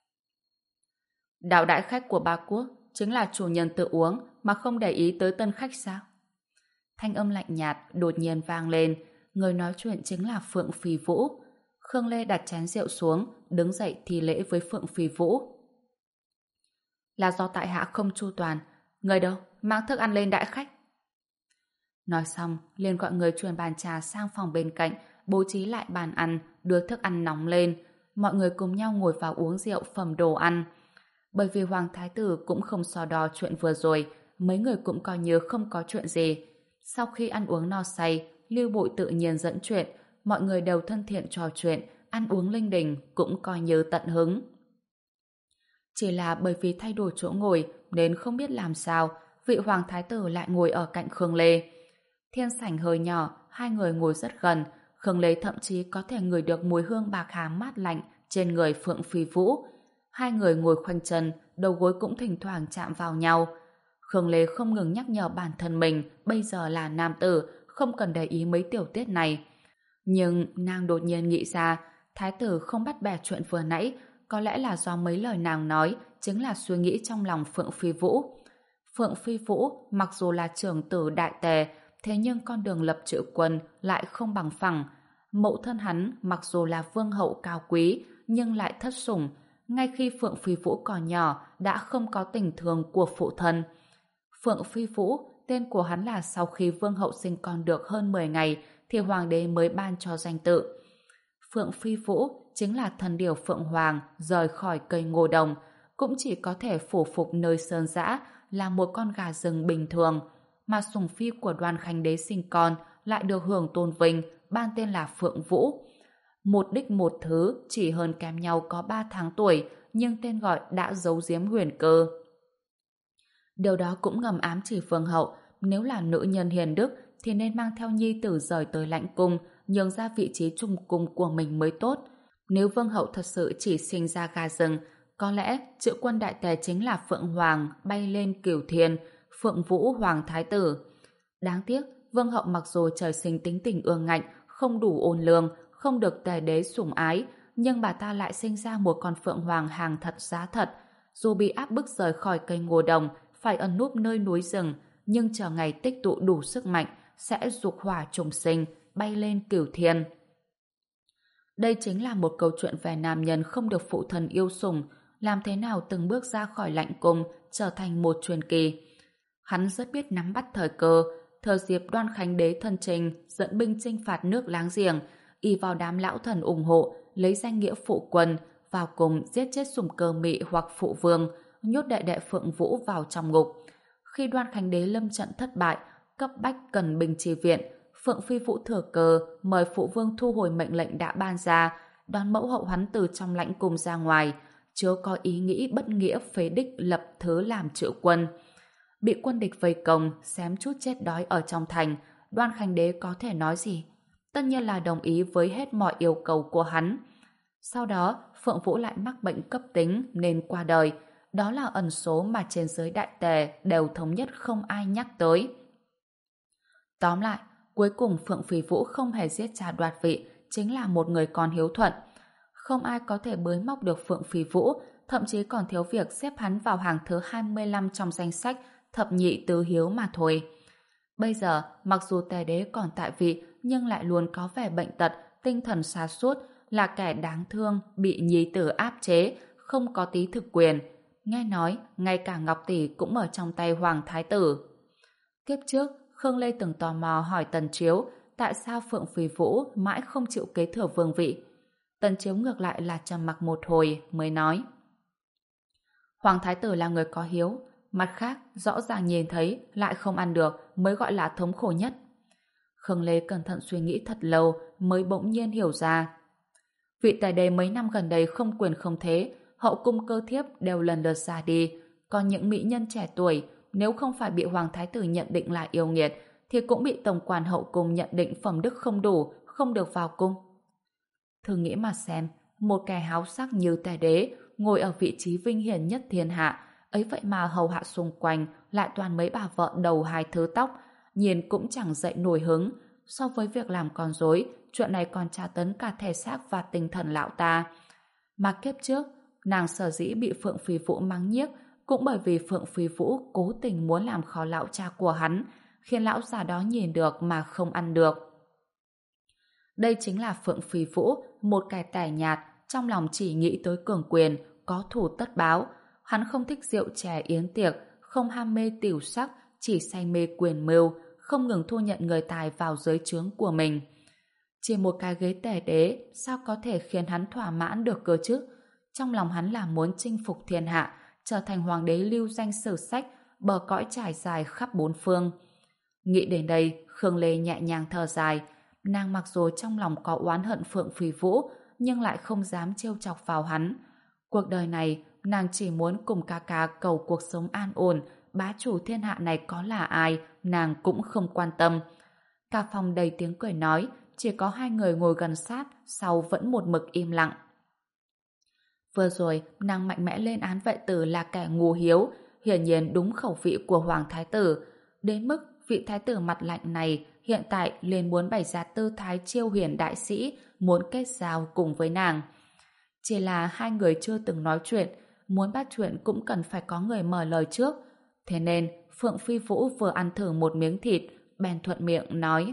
Đạo đại khách của Ba Quốc chính là chủ nhân tự uống mà không để ý tới tân khách sao? Thanh âm lạnh nhạt đột nhiên vang lên, người nói chuyện chính là Phượng Phi Vũ. Khương Lê đặt chén rượu xuống, đứng dậy thi lễ với Phượng Phi Vũ. Là do tại hạ không chu toàn, người đâu, mang thức ăn lên đãi khách. Nói xong, liền gọi người truyền bàn trà sang phòng bên cạnh, bố trí lại bàn ăn, đưa thức ăn nóng lên. Mọi người cùng nhau ngồi vào uống rượu phẩm đồ ăn. Bởi vì Hoàng Thái tử cũng không so đo chuyện vừa rồi, mấy người cũng coi như không có chuyện gì. Sau khi ăn uống no say, Lưu Bội tự nhiên dẫn chuyện, mọi người đều thân thiện trò chuyện, ăn uống linh đình cũng coi như tận hứng. Chỉ là bởi vì thay đổi chỗ ngồi nên không biết làm sao, vị Hoàng Thái tử lại ngồi ở cạnh Khương Lê. Thiên sảnh hơi nhỏ, hai người ngồi rất gần, Khương Lê thậm chí có thể ngửi được mùi hương bạc hà mát lạnh trên người Phượng Phi Vũ. Hai người ngồi khoanh chân, đầu gối cũng thỉnh thoảng chạm vào nhau. Khương Lê không ngừng nhắc nhở bản thân mình bây giờ là nam tử, không cần để ý mấy tiểu tiết này. Nhưng nàng đột nhiên nghĩ ra, thái tử không bắt bẻ chuyện vừa nãy, có lẽ là do mấy lời nàng nói chính là suy nghĩ trong lòng Phượng Phi Vũ. Phượng Phi Vũ mặc dù là trưởng tử đại tề, thế nhưng con đường lập trự quân lại không bằng phẳng. Mẫu thân hắn mặc dù là vương hậu cao quý, nhưng lại thất sủng. Ngay khi Phượng Phi Vũ còn nhỏ đã không có tình thương của phụ thân. Phượng Phi Vũ, tên của hắn là sau khi vương hậu sinh con được hơn mười ngày thì hoàng đế mới ban cho danh tự. Phượng Phi Vũ chính là thần điểu Phượng Hoàng rời khỏi cây ngô đồng, cũng chỉ có thể phủ phục nơi sơn dã, là một con gà rừng bình thường, mà sủng phi của Đoan Khánh Đế sinh con lại được hưởng tôn vinh, ban tên là Phượng Vũ. Một đích một thứ, chỉ hơn kém nhau có ba tháng tuổi, nhưng tên gọi đã giấu giếm huyền cơ. Điều đó cũng ngầm ám chỉ vương hậu, nếu là nữ nhân hiền đức thì nên mang theo nhi tử rời tới lãnh cung, nhường ra vị trí trung cung của mình mới tốt. Nếu vương hậu thật sự chỉ sinh ra gà rừng, có lẽ chữ quân đại tề chính là Phượng Hoàng bay lên cửu thiên, Phượng Vũ Hoàng Thái Tử. Đáng tiếc, vương hậu mặc dù trời sinh tính tình ương ngạnh, không đủ ôn lương, không được tề đế sủng ái, nhưng bà ta lại sinh ra một con Phượng Hoàng hàng thật giá thật. Dù bị áp bức rời khỏi cây ngô đồng, phải ẩn núp nơi núi rừng, nhưng chờ ngày tích tụ đủ sức mạnh, sẽ dục hỏa trùng sinh, bay lên cửu thiên. Đây chính là một câu chuyện về nam nhân không được phụ thân yêu sủng, làm thế nào từng bước ra khỏi lãnh cung, trở thành một truyền kỳ. Hắn rất biết nắm bắt thời cơ, thời dịp Đoan Khánh Đế thân trình dẫn binh chinh phạt nước láng giềng, y vào đám lão thần ủng hộ, lấy danh nghĩa phụ quân, vào cùng giết chết sủng cơ mị hoặc phụ vương, nhốt đệ đệ Phượng Vũ vào trong ngục. Khi Đoan Khánh Đế lâm trận thất bại, cấp bách cần binh chi viện, Phượng Phi Vũ thừa cơ mời phụ vương thu hồi mệnh lệnh đã ban ra, đón mẫu hậu hắn từ trong lãnh cung ra ngoài, chớ có ý nghĩ bất nghĩa phế đích lập thứ làm trữ quân. Bị quân địch vây công, xém chút chết đói ở trong thành, Đoan Khánh Đế có thể nói gì? Tất nhiên là đồng ý với hết mọi yêu cầu của hắn. Sau đó, Phượng Vũ lại mắc bệnh cấp tính nên qua đời. Đó là ẩn số mà trên giới đại tề đều thống nhất không ai nhắc tới. Tóm lại, cuối cùng Phượng Phi Vũ không hề giết cha đoạt vị, chính là một người con hiếu thuận. Không ai có thể bới móc được Phượng Phi Vũ, thậm chí còn thiếu việc xếp hắn vào hàng thứ hai mươi lăm trong danh sách thập nhị tứ hiếu mà thôi. Bây giờ, mặc dù tề đế còn tại vị, nhưng lại luôn có vẻ bệnh tật, tinh thần sa sút, là kẻ đáng thương, bị nhi tử áp chế, không có tí thực quyền. Nghe nói, ngay cả Ngọc Tỷ cũng ở trong tay Hoàng Thái Tử. Kiếp trước, Khương Lê từng tò mò hỏi Tần Chiếu tại sao Phượng Phi Vũ mãi không chịu kế thừa vương vị. Tần Chiếu ngược lại là trầm mặc một hồi mới nói: Hoàng Thái Tử là người có hiếu, mặt khác rõ ràng nhìn thấy lại không ăn được mới gọi là thống khổ nhất. Khương Lê cẩn thận suy nghĩ thật lâu mới bỗng nhiên hiểu ra. Vị tề đế mấy năm gần đây không quyền không thế, hậu cung cơ thiếp đều lần lượt ra đi, còn những mỹ nhân trẻ tuổi nếu không phải bị Hoàng Thái Tử nhận định là yêu nghiệt thì cũng bị tổng quản hậu cung nhận định phẩm đức không đủ, không được vào cung. Thử nghĩ mà xem, một kẻ háo sắc như tề đế ngồi ở vị trí vinh hiển nhất thiên hạ, ấy vậy mà hầu hạ xung quanh lại toàn mấy bà vợ đầu hai thứ tóc, nhìn cũng chẳng dậy nổi hứng. So với việc làm con rối, chuyện này còn tra tấn cả thể xác và tinh thần lão ta. Mà kiếp trước, nàng sở dĩ bị Phượng Phi Vũ mắng nhiếc cũng bởi vì Phượng Phi Vũ cố tình muốn làm khó lão cha của hắn, khiến lão già đó nhìn được mà không ăn được. Đây chính là Phượng Phi Vũ, một kẻ tẻ nhạt, trong lòng chỉ nghĩ tới cường quyền, có thù tất báo. Hắn không thích rượu chè yến tiệc, không ham mê tiểu sắc, chỉ say mê quyền mưu, không ngừng thu nhận người tài vào dưới trướng của mình. Chỉ một cái ghế tể đế sao có thể khiến hắn thỏa mãn được cơ chứ? Trong lòng hắn là muốn chinh phục thiên hạ, trở thành hoàng đế lưu danh sử sách, bờ cõi trải dài khắp bốn phương. Nghĩ đến đây, Khương Lê nhẹ nhàng thở dài. Nàng mặc dù trong lòng có oán hận Phượng Phi Vũ, nhưng lại không dám trêu chọc vào hắn. Cuộc đời này, nàng chỉ muốn cùng ca ca cầu cuộc sống an ổn, bá chủ thiên hạ này có là ai, nàng cũng không quan tâm. Cả phòng đầy tiếng cười nói, chỉ có hai người ngồi gần sát, sau vẫn một mực im lặng. Vừa rồi, nàng mạnh mẽ lên án vệ tử là kẻ ngu hiếu, hiển nhiên đúng khẩu vị của Hoàng Thái tử. Đến mức vị Thái tử mặt lạnh này hiện tại liền muốn bày ra tư thái chiêu hiền đại sĩ, muốn kết giao cùng với nàng. Chỉ là hai người chưa từng nói chuyện, muốn bắt chuyện cũng cần phải có người mở lời trước. Thế nên, Phượng Phi Vũ vừa ăn thử một miếng thịt, bèn thuận miệng nói: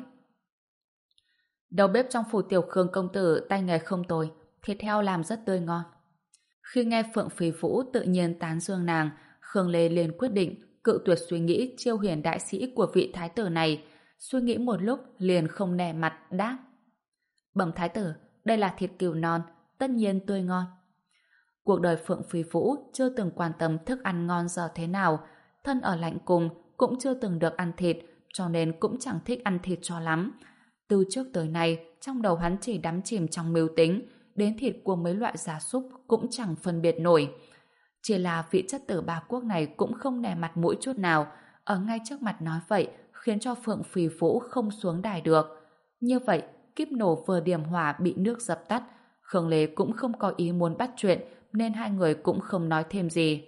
đầu bếp trong phủ Tiểu Khương công tử tay nghề không tồi, thịt heo làm rất tươi ngon. Khi nghe Phượng Phi Vũ tự nhiên tán dương nàng, Khương Lê liền quyết định cự tuyệt suy nghĩ chiêu hiền đại sĩ của vị thái tử này. Suy nghĩ một lúc liền không nể mặt đáp: bẩm thái tử, đây là thịt cừu non, tất nhiên tươi ngon. Cuộc đời Phượng Phi Vũ chưa từng quan tâm thức ăn ngon dở thế nào, thân ở lạnh cung cũng chưa từng được ăn thịt, cho nên cũng chẳng thích ăn thịt cho lắm. Từ trước tới nay, trong đầu hắn chỉ đắm chìm trong mưu tính, đến thịt của mấy loại gia súc cũng chẳng phân biệt nổi. Chỉ là vị chất tử Ba Quốc này cũng không nể mặt mũi chút nào, ở ngay trước mặt nói vậy khiến cho Phượng Phi Vũ không xuống đài được. Như vậy, kíp nổ vừa điểm hỏa bị nước dập tắt, Khương Lê cũng không có ý muốn bắt chuyện nên hai người cũng không nói thêm gì.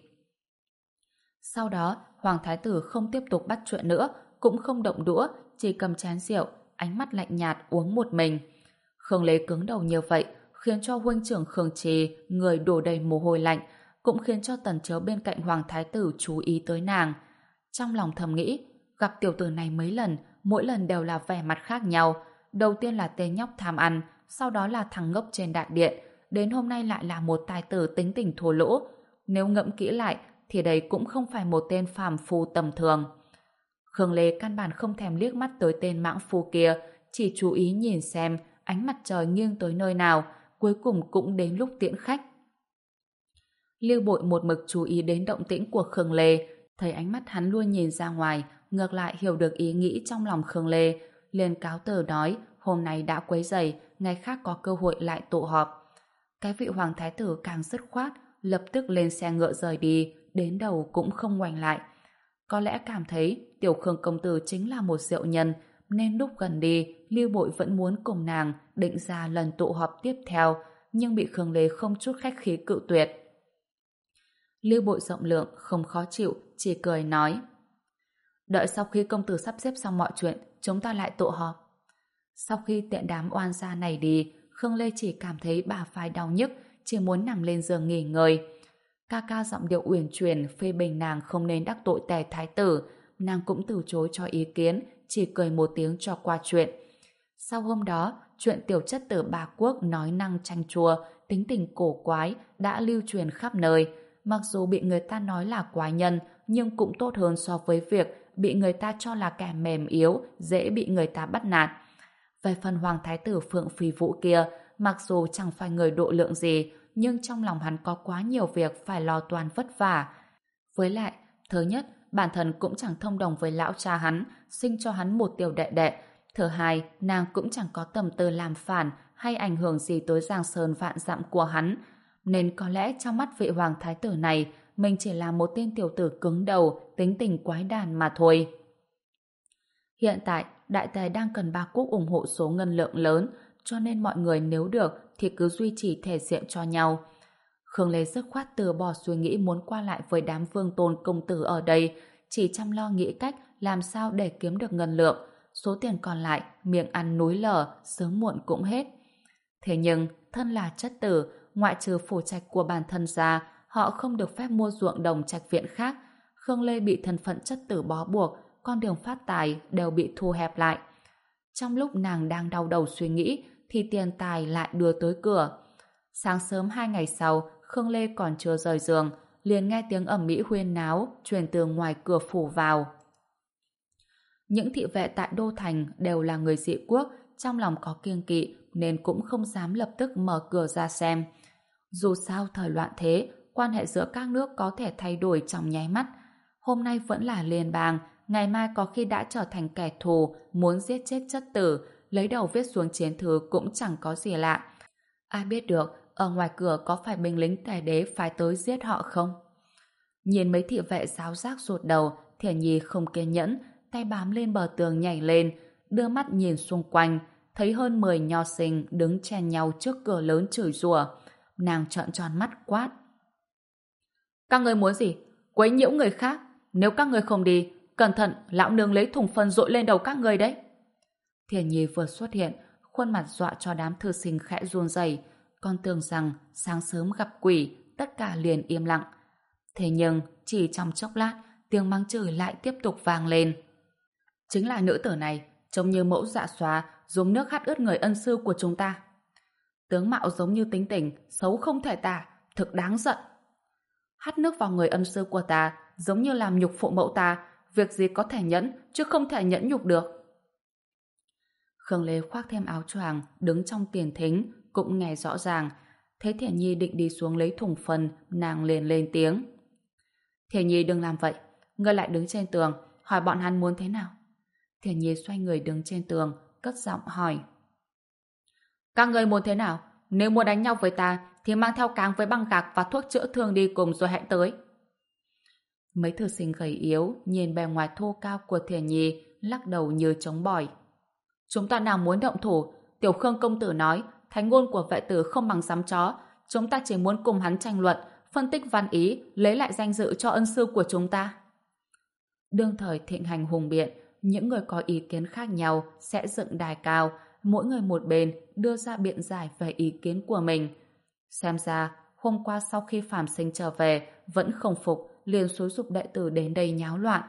Sau đó, Hoàng Thái tử không tiếp tục bắt chuyện nữa, cũng không động đũa, chỉ cầm chén rượu, ánh mắt lạnh nhạt uống một mình. Khương Lê cứng đầu như vậy khiến cho huynh trưởng Khương Trì người đổ đầy mồ hôi lạnh, cũng khiến cho Tần Chớ bên cạnh Hoàng Thái tử chú ý tới nàng. Trong lòng thầm nghĩ, gặp tiểu tử này mấy lần, mỗi lần đều là vẻ mặt khác nhau. Đầu tiên là tên nhóc tham ăn, sau đó là thằng ngốc trên đại điện, đến hôm nay lại là một tài tử tính tình thô lỗ. Nếu ngẫm kỹ lại, thì đây cũng không phải một tên phàm phu tầm thường. Khương Lê căn bản không thèm liếc mắt tới tên mãng phu kia, chỉ chú ý nhìn xem ánh mặt trời nghiêng tới nơi nào, cuối cùng cũng đến lúc tiễn khách. Lưu Bội một mực chú ý đến động tĩnh của Khương Lê, thấy ánh mắt hắn luôn nhìn ra ngoài, ngược lại hiểu được ý nghĩ trong lòng Khương Lê, liền cáo từ nói hôm nay đã quấy rầy, ngày khác có cơ hội lại tụ họp. Cái vị Hoàng Thái tử càng dứt khoát, lập tức lên xe ngựa rời đi, đến đầu cũng không ngoảnh lại. Có lẽ cảm thấy Tiểu Khương công tử chính là một diệu nhân, nên lúc gần đi, Lưu Bội vẫn muốn cùng nàng định ra lần tụ họp tiếp theo, nhưng bị Khương Lê không chút khách khí cự tuyệt. Lưu Bội rộng lượng, không khó chịu, chỉ cười nói: đợi sau khi công tử sắp xếp xong mọi chuyện, chúng ta lại tụ họp. Sau khi tiện đám oan gia này đi, Khương Lê chỉ cảm thấy bả vai đau nhức, chỉ muốn nằm lên giường nghỉ ngơi. Ca ca giọng điệu uyển chuyển phê bình nàng không nên đắc tội Tề thái tử, nàng cũng từ chối cho ý kiến, chỉ cười một tiếng cho qua chuyện. Sau hôm đó, chuyện tiểu chất tử Ba Quốc nói năng chanh chua, tính tình cổ quái đã lưu truyền khắp nơi. Mặc dù bị người ta nói là quái nhân, nhưng cũng tốt hơn so với việc bị người ta cho là kẻ mềm yếu, dễ bị người ta bắt nạt. Về phần Hoàng Thái tử Phượng Phi Vũ kia, mặc dù chẳng phải người độ lượng gì, nhưng trong lòng hắn có quá nhiều việc phải lo toan vất vả. Với lại, thứ nhất, bản thân cũng chẳng thông đồng với lão cha hắn, sinh cho hắn một tiểu đệ đệ. Thứ hai, nàng cũng chẳng có tâm tư làm phản hay ảnh hưởng gì tới Giang Sơn vạn dặm của hắn. Nên có lẽ trong mắt vị Hoàng Thái tử này, mình chỉ là một tên tiểu tử cứng đầu, tính tình quái đản mà thôi. Hiện tại, Đại Tề đang cần Ba Quốc ủng hộ số ngân lượng lớn, cho nên mọi người nếu được thì cứ duy trì thể diện cho nhau. Khương Lê dứt khoát từ bỏ suy nghĩ muốn qua lại với đám vương tôn công tử ở đây, chỉ chăm lo nghĩ cách làm sao để kiếm được ngân lượng. Số tiền còn lại, miệng ăn núi lở, sớm muộn cũng hết. Thế nhưng, thân là chất tử, ngoại trừ phủ trạch của bản thân ra, họ không được phép mua ruộng đồng trạch viện khác. Khương Lê bị thân phận chất tử bó buộc, con đường phát tài đều bị thu hẹp lại. Trong lúc nàng đang đau đầu suy nghĩ, thì tiền tài lại đưa tới cửa. Sáng sớm hai ngày sau, Khương Lê còn chưa rời giường, liền nghe tiếng ầm ĩ huyên náo truyền từ ngoài cửa phủ vào. Những thị vệ tại Đô Thành đều là người dị quốc, trong lòng có kiêng kỵ nên cũng không dám lập tức mở cửa ra xem. Dù sao thời loạn thế, quan hệ giữa các nước có thể thay đổi trong nháy mắt. Hôm nay vẫn là liên bang, ngày mai có khi đã trở thành kẻ thù, muốn giết chết chất tử, lấy đầu viết xuống chiến thư cũng chẳng có gì lạ. Ai biết được, ở ngoài cửa có phải binh lính Tề đế phải tới giết họ không? Nhìn mấy thị vệ giáo giác rụt đầu, Thiển Nhi không kiên nhẫn, tay bám lên bờ tường nhảy lên, đưa mắt nhìn xung quanh, thấy hơn mười nho sinh đứng chen nhau trước cửa lớn chửi rủa. Nàng trợn tròn mắt quát. Các người muốn gì? Quấy nhiễu người khác. Nếu các người không đi, cẩn thận, lão nương lấy thùng phân dội lên đầu các người đấy. Thiền Nhi vừa xuất hiện, khuôn mặt dọa cho đám thư sinh khẽ run rẩy. Con tưởng rằng sáng sớm gặp quỷ, tất cả liền im lặng. Thế nhưng, chỉ trong chốc lát, tiếng mắng chửi lại tiếp tục vang lên. Chính là nữ tử này, trông như mẫu dạ xóa, dùng nước hắt ướt người ân sư của chúng ta. Tướng mạo giống như tính tình, xấu không thể tả, thực đáng giận. Hắt nước vào người ân sư của ta, giống như làm nhục phụ mẫu ta, việc gì có thể nhẫn, chứ không thể nhẫn nhục được. Khương Lê khoác thêm áo choàng, đứng trong tiền thính, cũng nghe rõ ràng. Thấy Thiển Nhi định đi xuống lấy thùng phân, nàng liền lên tiếng. Thiển Nhi đừng làm vậy, ngươi lại đứng trên tường, hỏi bọn hắn muốn thế nào. Thiển Nhi xoay người đứng trên tường, cất giọng hỏi. Các ngươi muốn thế nào? Nếu muốn đánh nhau với ta, thì mang theo cáng với băng gạc và thuốc chữa thương đi cùng rồi hẹn tới. Mấy thư sinh gầy yếu, nhìn bề ngoài thô cao của Thiển Nhi, lắc đầu như chống bỏi. Chúng ta nào muốn động thủ, Tiểu Khương công tử nói, thánh ngôn của vệ tử không bằng sắm chó, chúng ta chỉ muốn cùng hắn tranh luận, phân tích văn ý, lấy lại danh dự cho ân sư của chúng ta. Đương thời thịnh hành hùng biện, những người có ý kiến khác nhau sẽ dựng đài cao, mỗi người một bên đưa ra biện giải về ý kiến của mình. Xem ra, hôm qua sau khi Phạm Sinh trở về, vẫn không phục, liền xúi giục đệ tử đến đây nháo loạn.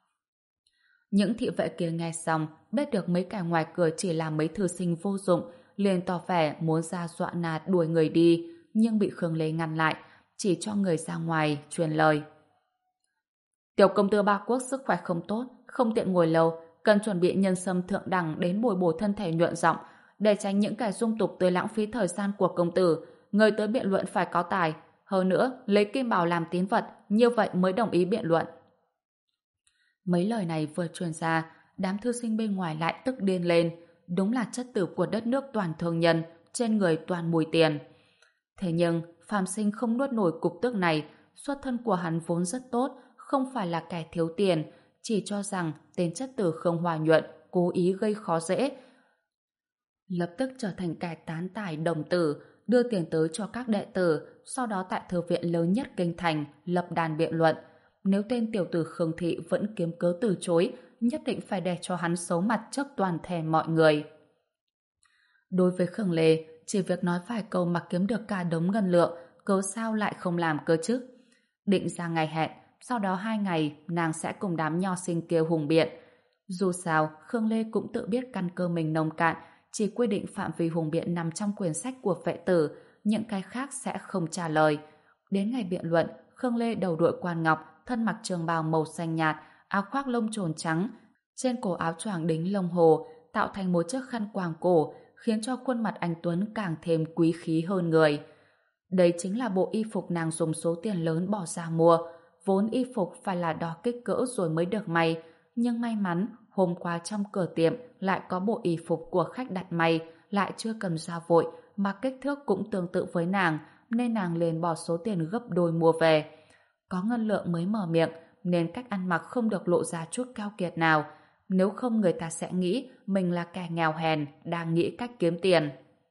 Những thị vệ kia nghe xong, biết được mấy kẻ ngoài cửa chỉ là mấy thư sinh vô dụng, liền tỏ vẻ muốn ra dọa nạt đuổi người đi, nhưng bị Khương Lê ngăn lại, chỉ cho người ra ngoài truyền lời. Tiểu công tử Ba Quốc sức khỏe không tốt, không tiện ngồi lâu, cần chuẩn bị nhân sâm thượng đẳng đến bồi bổ thân thể nhuận giọng, để tránh những kẻ dung tục tới lãng phí thời gian của công tử. Người tới biện luận phải có tài, hơn nữa lấy kim bảo làm tín vật, như vậy mới đồng ý biện luận. Mấy lời này vừa truyền ra, đám thư sinh bên ngoài lại tức điên lên. Đúng là chất tử của đất nước toàn thương nhân, trên người toàn mùi tiền. Thế nhưng, Phạm Sinh không nuốt nổi cục tức này. Xuất thân của hắn vốn rất tốt, không phải là kẻ thiếu tiền, chỉ cho rằng tên chất tử Khương Hòa Nhuận cố ý gây khó dễ. Lập tức trở thành kẻ tán tài đồng tử, đưa tiền tới cho các đệ tử, sau đó tại thư viện lớn nhất kinh thành lập đàn biện luận. Nếu tên tiểu tử Khương Thị vẫn kiếm cớ từ chối, nhất định phải để cho hắn xấu mặt trước toàn thể mọi người. Đối với Khương Lê, chỉ việc nói vài câu mà kiếm được cả đống ngân lượng, cớ sao lại không làm cơ chứ? Định ra ngày hẹn, sau đó hai ngày nàng sẽ cùng đám nho sinh kia hùng biện. Dù sao, Khương Lê cũng tự biết căn cơ mình nông cạn, chỉ quy định phạm vi hùng biện nằm trong quyển sách của vệ tử, những cái khác sẽ không trả lời. Đến ngày biện luận, Khương Lê đầu đội quan ngọc, thân mặc trường bào màu xanh nhạt, áo khoác lông trồn trắng, trên cổ áo choàng đính lông hồ, tạo thành một chiếc khăn quàng cổ, khiến cho khuôn mặt anh Tuấn càng thêm quý khí hơn người. Đây chính là bộ y phục nàng dùng số tiền lớn bỏ ra mua. Vốn y phục phải là đo kích cỡ rồi mới được may, nhưng may mắn hôm qua trong cửa tiệm lại có bộ y phục của khách đặt may, lại chưa cần ra vội, mà kích thước cũng tương tự với nàng, nên nàng liền bỏ số tiền gấp đôi mua về. Có ngân lượng mới mở miệng, nên cách ăn mặc không được lộ ra chút keo kiệt nào, nếu không người ta sẽ nghĩ mình là kẻ nghèo hèn, đang nghĩ cách kiếm tiền.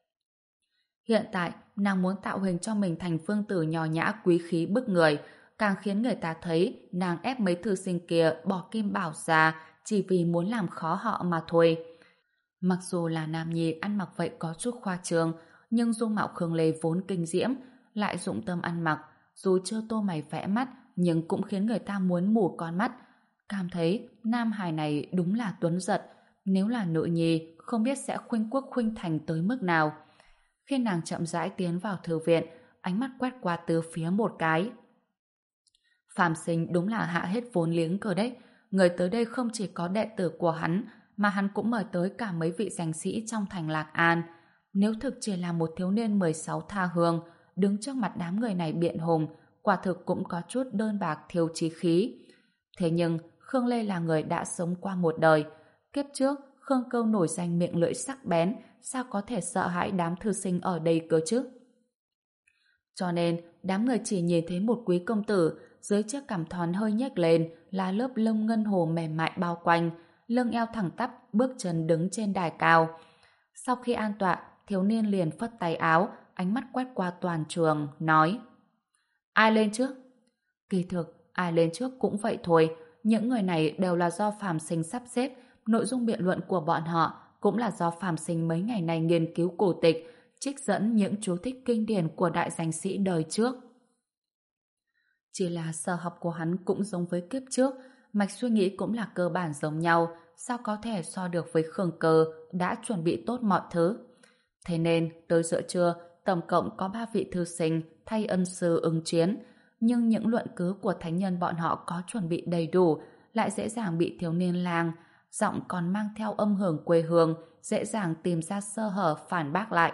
Hiện tại, nàng muốn tạo hình cho mình thành phương tử nhỏ nhã quý khí bức người, càng khiến người ta thấy nàng ép mấy thư sinh kia bỏ kim bảo ra chỉ vì muốn làm khó họ mà thôi. Mặc dù là nam nhi ăn mặc vậy có chút khoa trương, nhưng dung mạo Khương Lê vốn kinh diễm, lại dụng tâm ăn mặc, dù chưa tô mày vẽ mắt, nhưng cũng khiến người ta muốn mù con mắt. Cảm thấy nam hài này đúng là tuấn giật, nếu là nữ nhi không biết sẽ khuynh quốc khuynh thành tới mức nào. Khi nàng chậm rãi tiến vào thư viện, ánh mắt quét qua từ phía một cái. Phạm Sinh đúng là hạ hết vốn liếng cơ đấy. Người tới đây không chỉ có đệ tử của hắn, mà hắn cũng mời tới cả mấy vị danh sĩ trong thành Lạc An. Nếu thực chỉ là một thiếu niên mười sáu tha hương, đứng trước mặt đám người này biện hùng, quả thực cũng có chút đơn bạc thiếu chí khí. Thế nhưng, Khương Lê là người đã sống qua một đời. Kiếp trước, Khương Câu nổi danh miệng lưỡi sắc bén, sao có thể sợ hãi đám thư sinh ở đây cơ chứ? Cho nên, đám người chỉ nhìn thấy một quý công tử, dưới chiếc cằm thon hơi nhếch lên là lớp lông ngân hồ mềm mại bao quanh, lưng eo thẳng tắp, bước chân đứng trên đài cao. Sau khi an tọa, thiếu niên liền phất tay áo, ánh mắt quét qua toàn trường, nói: Ai lên trước? Kỳ thực, ai lên trước cũng vậy thôi. Những người này đều là do Phàm Sinh sắp xếp. Nội dung biện luận của bọn họ cũng là do Phàm Sinh mấy ngày nay nghiên cứu cổ tịch, trích dẫn những chú thích kinh điển của đại danh sĩ đời trước. Chỉ là sở học của hắn cũng giống với kiếp trước, mạch suy nghĩ cũng là cơ bản giống nhau, sao có thể so được với Khương Cơ đã chuẩn bị tốt mọi thứ. Thế nên, tới giữa trưa, tổng cộng có ba vị thư sinh thay ân sư ứng chiến, nhưng những luận cứ của thánh nhân bọn họ có chuẩn bị đầy đủ, lại dễ dàng bị thiếu niên lang, giọng còn mang theo âm hưởng quê hương, dễ dàng tìm ra sơ hở phản bác lại.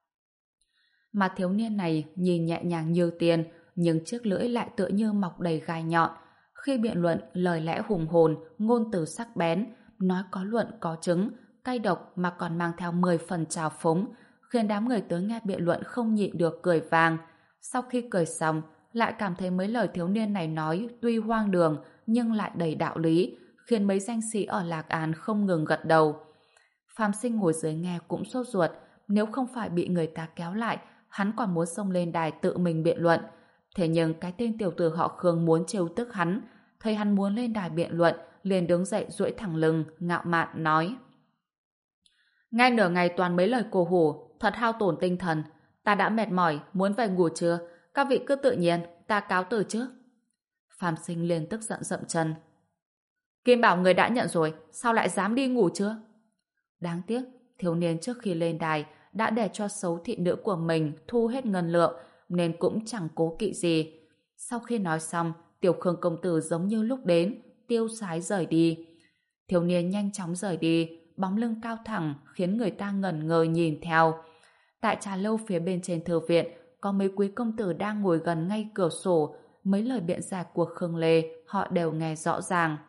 Mà thiếu niên này nhìn nhẹ nhàng như tiền, nhưng chiếc lưỡi lại tựa như mọc đầy gai nhọn. Khi biện luận, lời lẽ hùng hồn, ngôn từ sắc bén, nói có luận có chứng, cay độc mà còn mang theo mười phần trào phúng, khiến đám người tới nghe biện luận không nhịn được cười vang. Sau khi cười xong, lại cảm thấy mấy lời thiếu niên này nói tuy hoang đường nhưng lại đầy đạo lý, khiến mấy danh sĩ ở Lạc An không ngừng gật đầu. Phàm Sinh ngồi dưới nghe cũng sốt ruột, nếu không phải bị người ta kéo lại, hắn còn muốn xông lên đài tự mình biện luận. Thế nhưng cái tên tiểu tử họ Khương muốn trêu tức hắn, thấy hắn muốn lên đài biện luận, liền đứng dậy duỗi thẳng lưng, ngạo mạn nói: Ngay nửa ngày toàn mấy lời cổ hủ, thật hao tổn tinh thần. Ta đã mệt mỏi, muốn về ngủ chưa? Các vị cứ tự nhiên, ta cáo từ trước. Phàm Sinh liền tức giận dậm chân. Kim bảo người đã nhận rồi, sao lại dám đi ngủ chưa? Đáng tiếc, thiếu niên trước khi lên đài đã để cho xấu thị nữ của mình thu hết ngân lượng, nên cũng chẳng cố kỵ gì. Sau khi nói xong, Tiểu Khương công tử giống như lúc đến, tiêu sái rời đi. Thiếu niên nhanh chóng rời đi, bóng lưng cao thẳng khiến người ta ngẩn ngơ nhìn theo. Tại trà lâu phía bên trên thư viện, có mấy quý công tử đang ngồi gần ngay cửa sổ, mấy lời biện giải của Khương Lê họ đều nghe rõ ràng.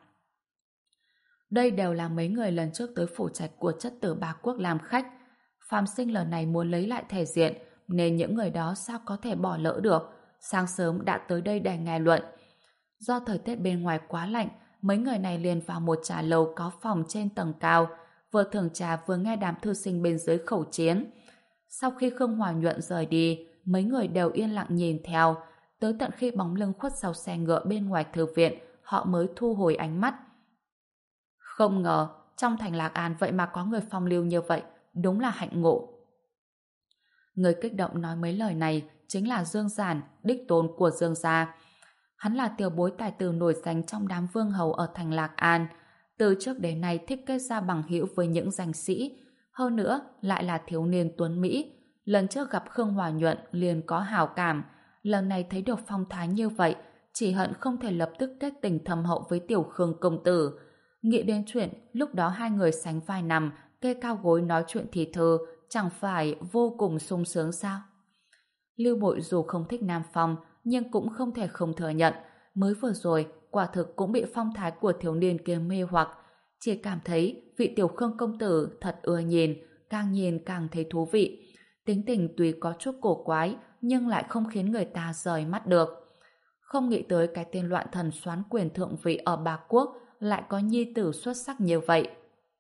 Đây đều là mấy người lần trước tới phủ trạch của chất tử Bá Quốc làm khách. Phàm Sinh lần này muốn lấy lại thể diện, nên những người đó sao có thể bỏ lỡ được. Sáng sớm đã tới đây để nghe luận. Do thời tiết bên ngoài quá lạnh, mấy người này liền vào một trà lầu có phòng trên tầng cao, vừa thưởng trà vừa nghe đám thư sinh bên dưới khẩu chiến. Sau khi Khương Hòa Nhuận rời đi, mấy người đều yên lặng nhìn theo, tới tận khi bóng lưng khuất sau xe ngựa bên ngoài thư viện, họ mới thu hồi ánh mắt. Không ngờ, trong thành Lạc An vậy mà có người phong lưu như vậy, đúng là hạnh ngộ. Người kích động nói mấy lời này chính là Dương Giản, đích tôn của Dương gia. Hắn là tiểu bối tài tử nổi danh trong đám vương hầu ở thành Lạc An, từ trước đến nay thích kết giao bằng hữu với những danh sĩ, hơn nữa lại là thiếu niên tuấn Mỹ. Lần trước gặp Khương Hòa Nhuận liền có hảo cảm, lần này thấy được phong thái như vậy, chỉ hận không thể lập tức kết tình thâm hậu với tiểu Khương công tử. Nghĩ đến chuyện lúc đó hai người sánh vai nằm, kê cao gối nói chuyện thì thơ, chẳng phải vô cùng sung sướng sao? Lưu Bội dù không thích Nam Phong, nhưng cũng không thể không thừa nhận, mới vừa rồi quả thực cũng bị phong thái của thiếu niên kia mê hoặc, chỉ cảm thấy vị tiểu Khương công tử thật ưa nhìn, càng nhìn càng thấy thú vị. Tính tình tuy có chút cổ quái, nhưng lại không khiến người ta rời mắt được. Không nghĩ tới cái tên loạn thần soán quyền thượng vị ở Bá Quốc lại có nhi tử xuất sắc như vậy.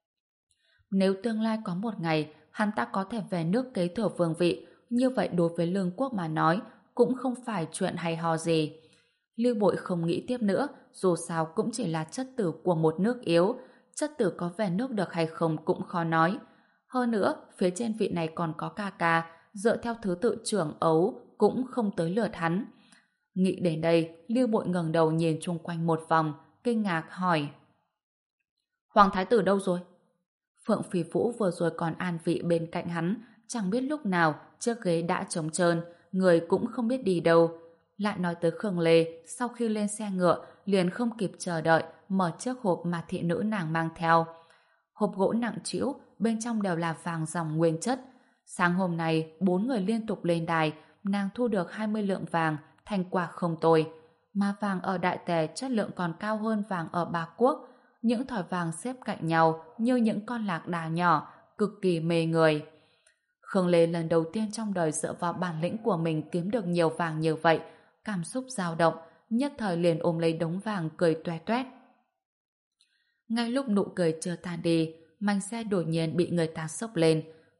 Nếu tương lai có một ngày hắn ta có thể về nước kế thừa vương vị, như vậy đối với Lương Quốc mà nói cũng không phải chuyện hay ho gì. Lưu Bội không nghĩ tiếp nữa, dù sao cũng chỉ là chất tử của một nước yếu, chất tử có về nước được hay không cũng khó nói. Hơn nữa, phía trên vị này còn có ca ca, dựa theo thứ tự trưởng ấu cũng không tới lượt hắn. Nghĩ đến đây, Lưu Bội ngẩng đầu nhìn chung quanh một vòng, kinh ngạc hỏi: Hoàng thái tử đâu rồi? Phượng Phi Vũ vừa rồi còn an vị bên cạnh hắn, chẳng biết lúc nào chiếc ghế đã trống trơn, người cũng không biết đi đâu. Lại nói tới Khương Lê, sau khi lên xe ngựa, liền không kịp chờ đợi, mở chiếc hộp mà thị nữ nàng mang theo. Hộp gỗ nặng trĩu, bên trong đều là vàng dòng nguyên chất. Sáng hôm nay, bốn người liên tục lên đài, nàng thu được hai mươi lượng vàng, thành quả không tồi. Mà vàng ở Đại Tề chất lượng còn cao hơn vàng ở Bá Quốc. Những thỏi vàng xếp cạnh nhau như những con lạc đà nhỏ, cực kỳ mê người. Khương Lê lần đầu tiên trong đời dựa vào bản lĩnh của mình kiếm được nhiều vàng như vậy, cảm xúc dao động, nhất thời liền ôm lấy đống vàng cười toe toét. Ngay lúc nụ cười chưa tan đi, mảnh xe đột nhiên bị người ta xốc lên.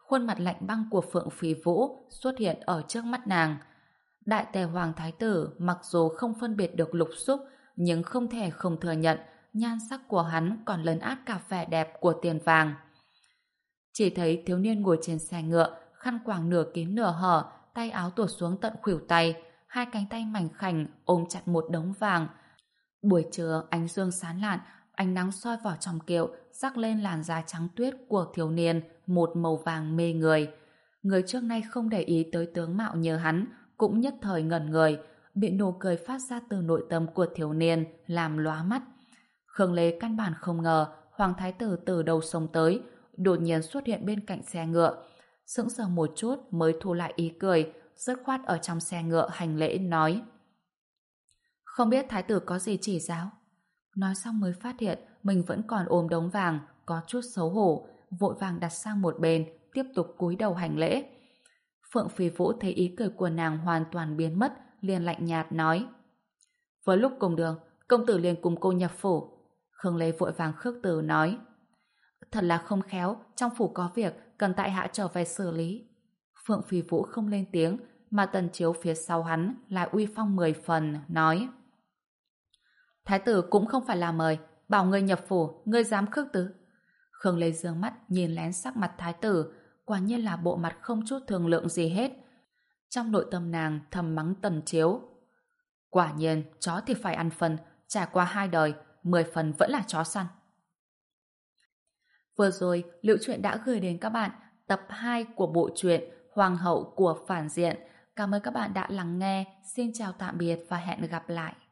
Khuôn mặt lạnh băng của Phượng Phí Vũ xuất hiện ở trước mắt nàng. Đại tề hoàng thái tử mặc dù không phân biệt được lục xúc, nhưng không thể không thừa nhận nhan sắc của hắn còn lấn át cả vẻ đẹp của tiền vàng. Chỉ thấy thiếu niên ngồi trên xe ngựa, khăn quàng nửa kín nửa hở, tay áo tuột xuống tận khuỷu tay, hai cánh tay mảnh khảnh ôm chặt một đống vàng. Buổi trưa ánh dương sáng lạn, ánh nắng soi vào trong kiệu, rắc lên làn da trắng tuyết của thiếu niên một màu vàng mê người. Người trước nay không để ý tới tướng mạo như hắn, cũng nhất thời ngẩn người, bị nụ cười phát ra từ nội tâm của thiếu niên làm lóa mắt. Khương Lê căn bản không ngờ Hoàng Thái Tử từ đầu sông tới, đột nhiên xuất hiện bên cạnh xe ngựa. Sững sờ một chút mới thu lại ý cười, dứt khoát ở trong xe ngựa hành lễ nói: Không biết Thái Tử có gì chỉ giáo? Nói xong mới phát hiện mình vẫn còn ôm đống vàng, có chút xấu hổ, vội vàng đặt sang một bên, tiếp tục cúi đầu hành lễ. Phượng Phi Vũ thấy ý cười của nàng hoàn toàn biến mất, liền lạnh nhạt nói: Với lúc cùng đường, công tử liền cùng cô nhập phủ. Khương Lê vội vàng khước từ nói: Thật là không khéo, trong phủ có việc, cần tại hạ trở về xử lý. Phượng Phi Vũ không lên tiếng, mà Tần Chiếu phía sau hắn lại uy phong mười phần, nói: Thái tử cũng không phải là mời, bảo ngươi nhập phủ, ngươi dám khước từ. Khương Lê dương mắt nhìn lén sắc mặt thái tử, quả nhiên là bộ mặt không chút thương lượng gì hết. Trong nội tâm nàng thầm mắng Tần Chiếu: Quả nhiên, chó thì phải ăn phần, trải qua hai đời, mười phần vẫn là chó săn. Vừa rồi, Liệu Truyện đã gửi đến các bạn tập hai của bộ truyện Hoàng hậu của phản diện. Cảm ơn các bạn đã lắng nghe. Xin chào tạm biệt và hẹn gặp lại.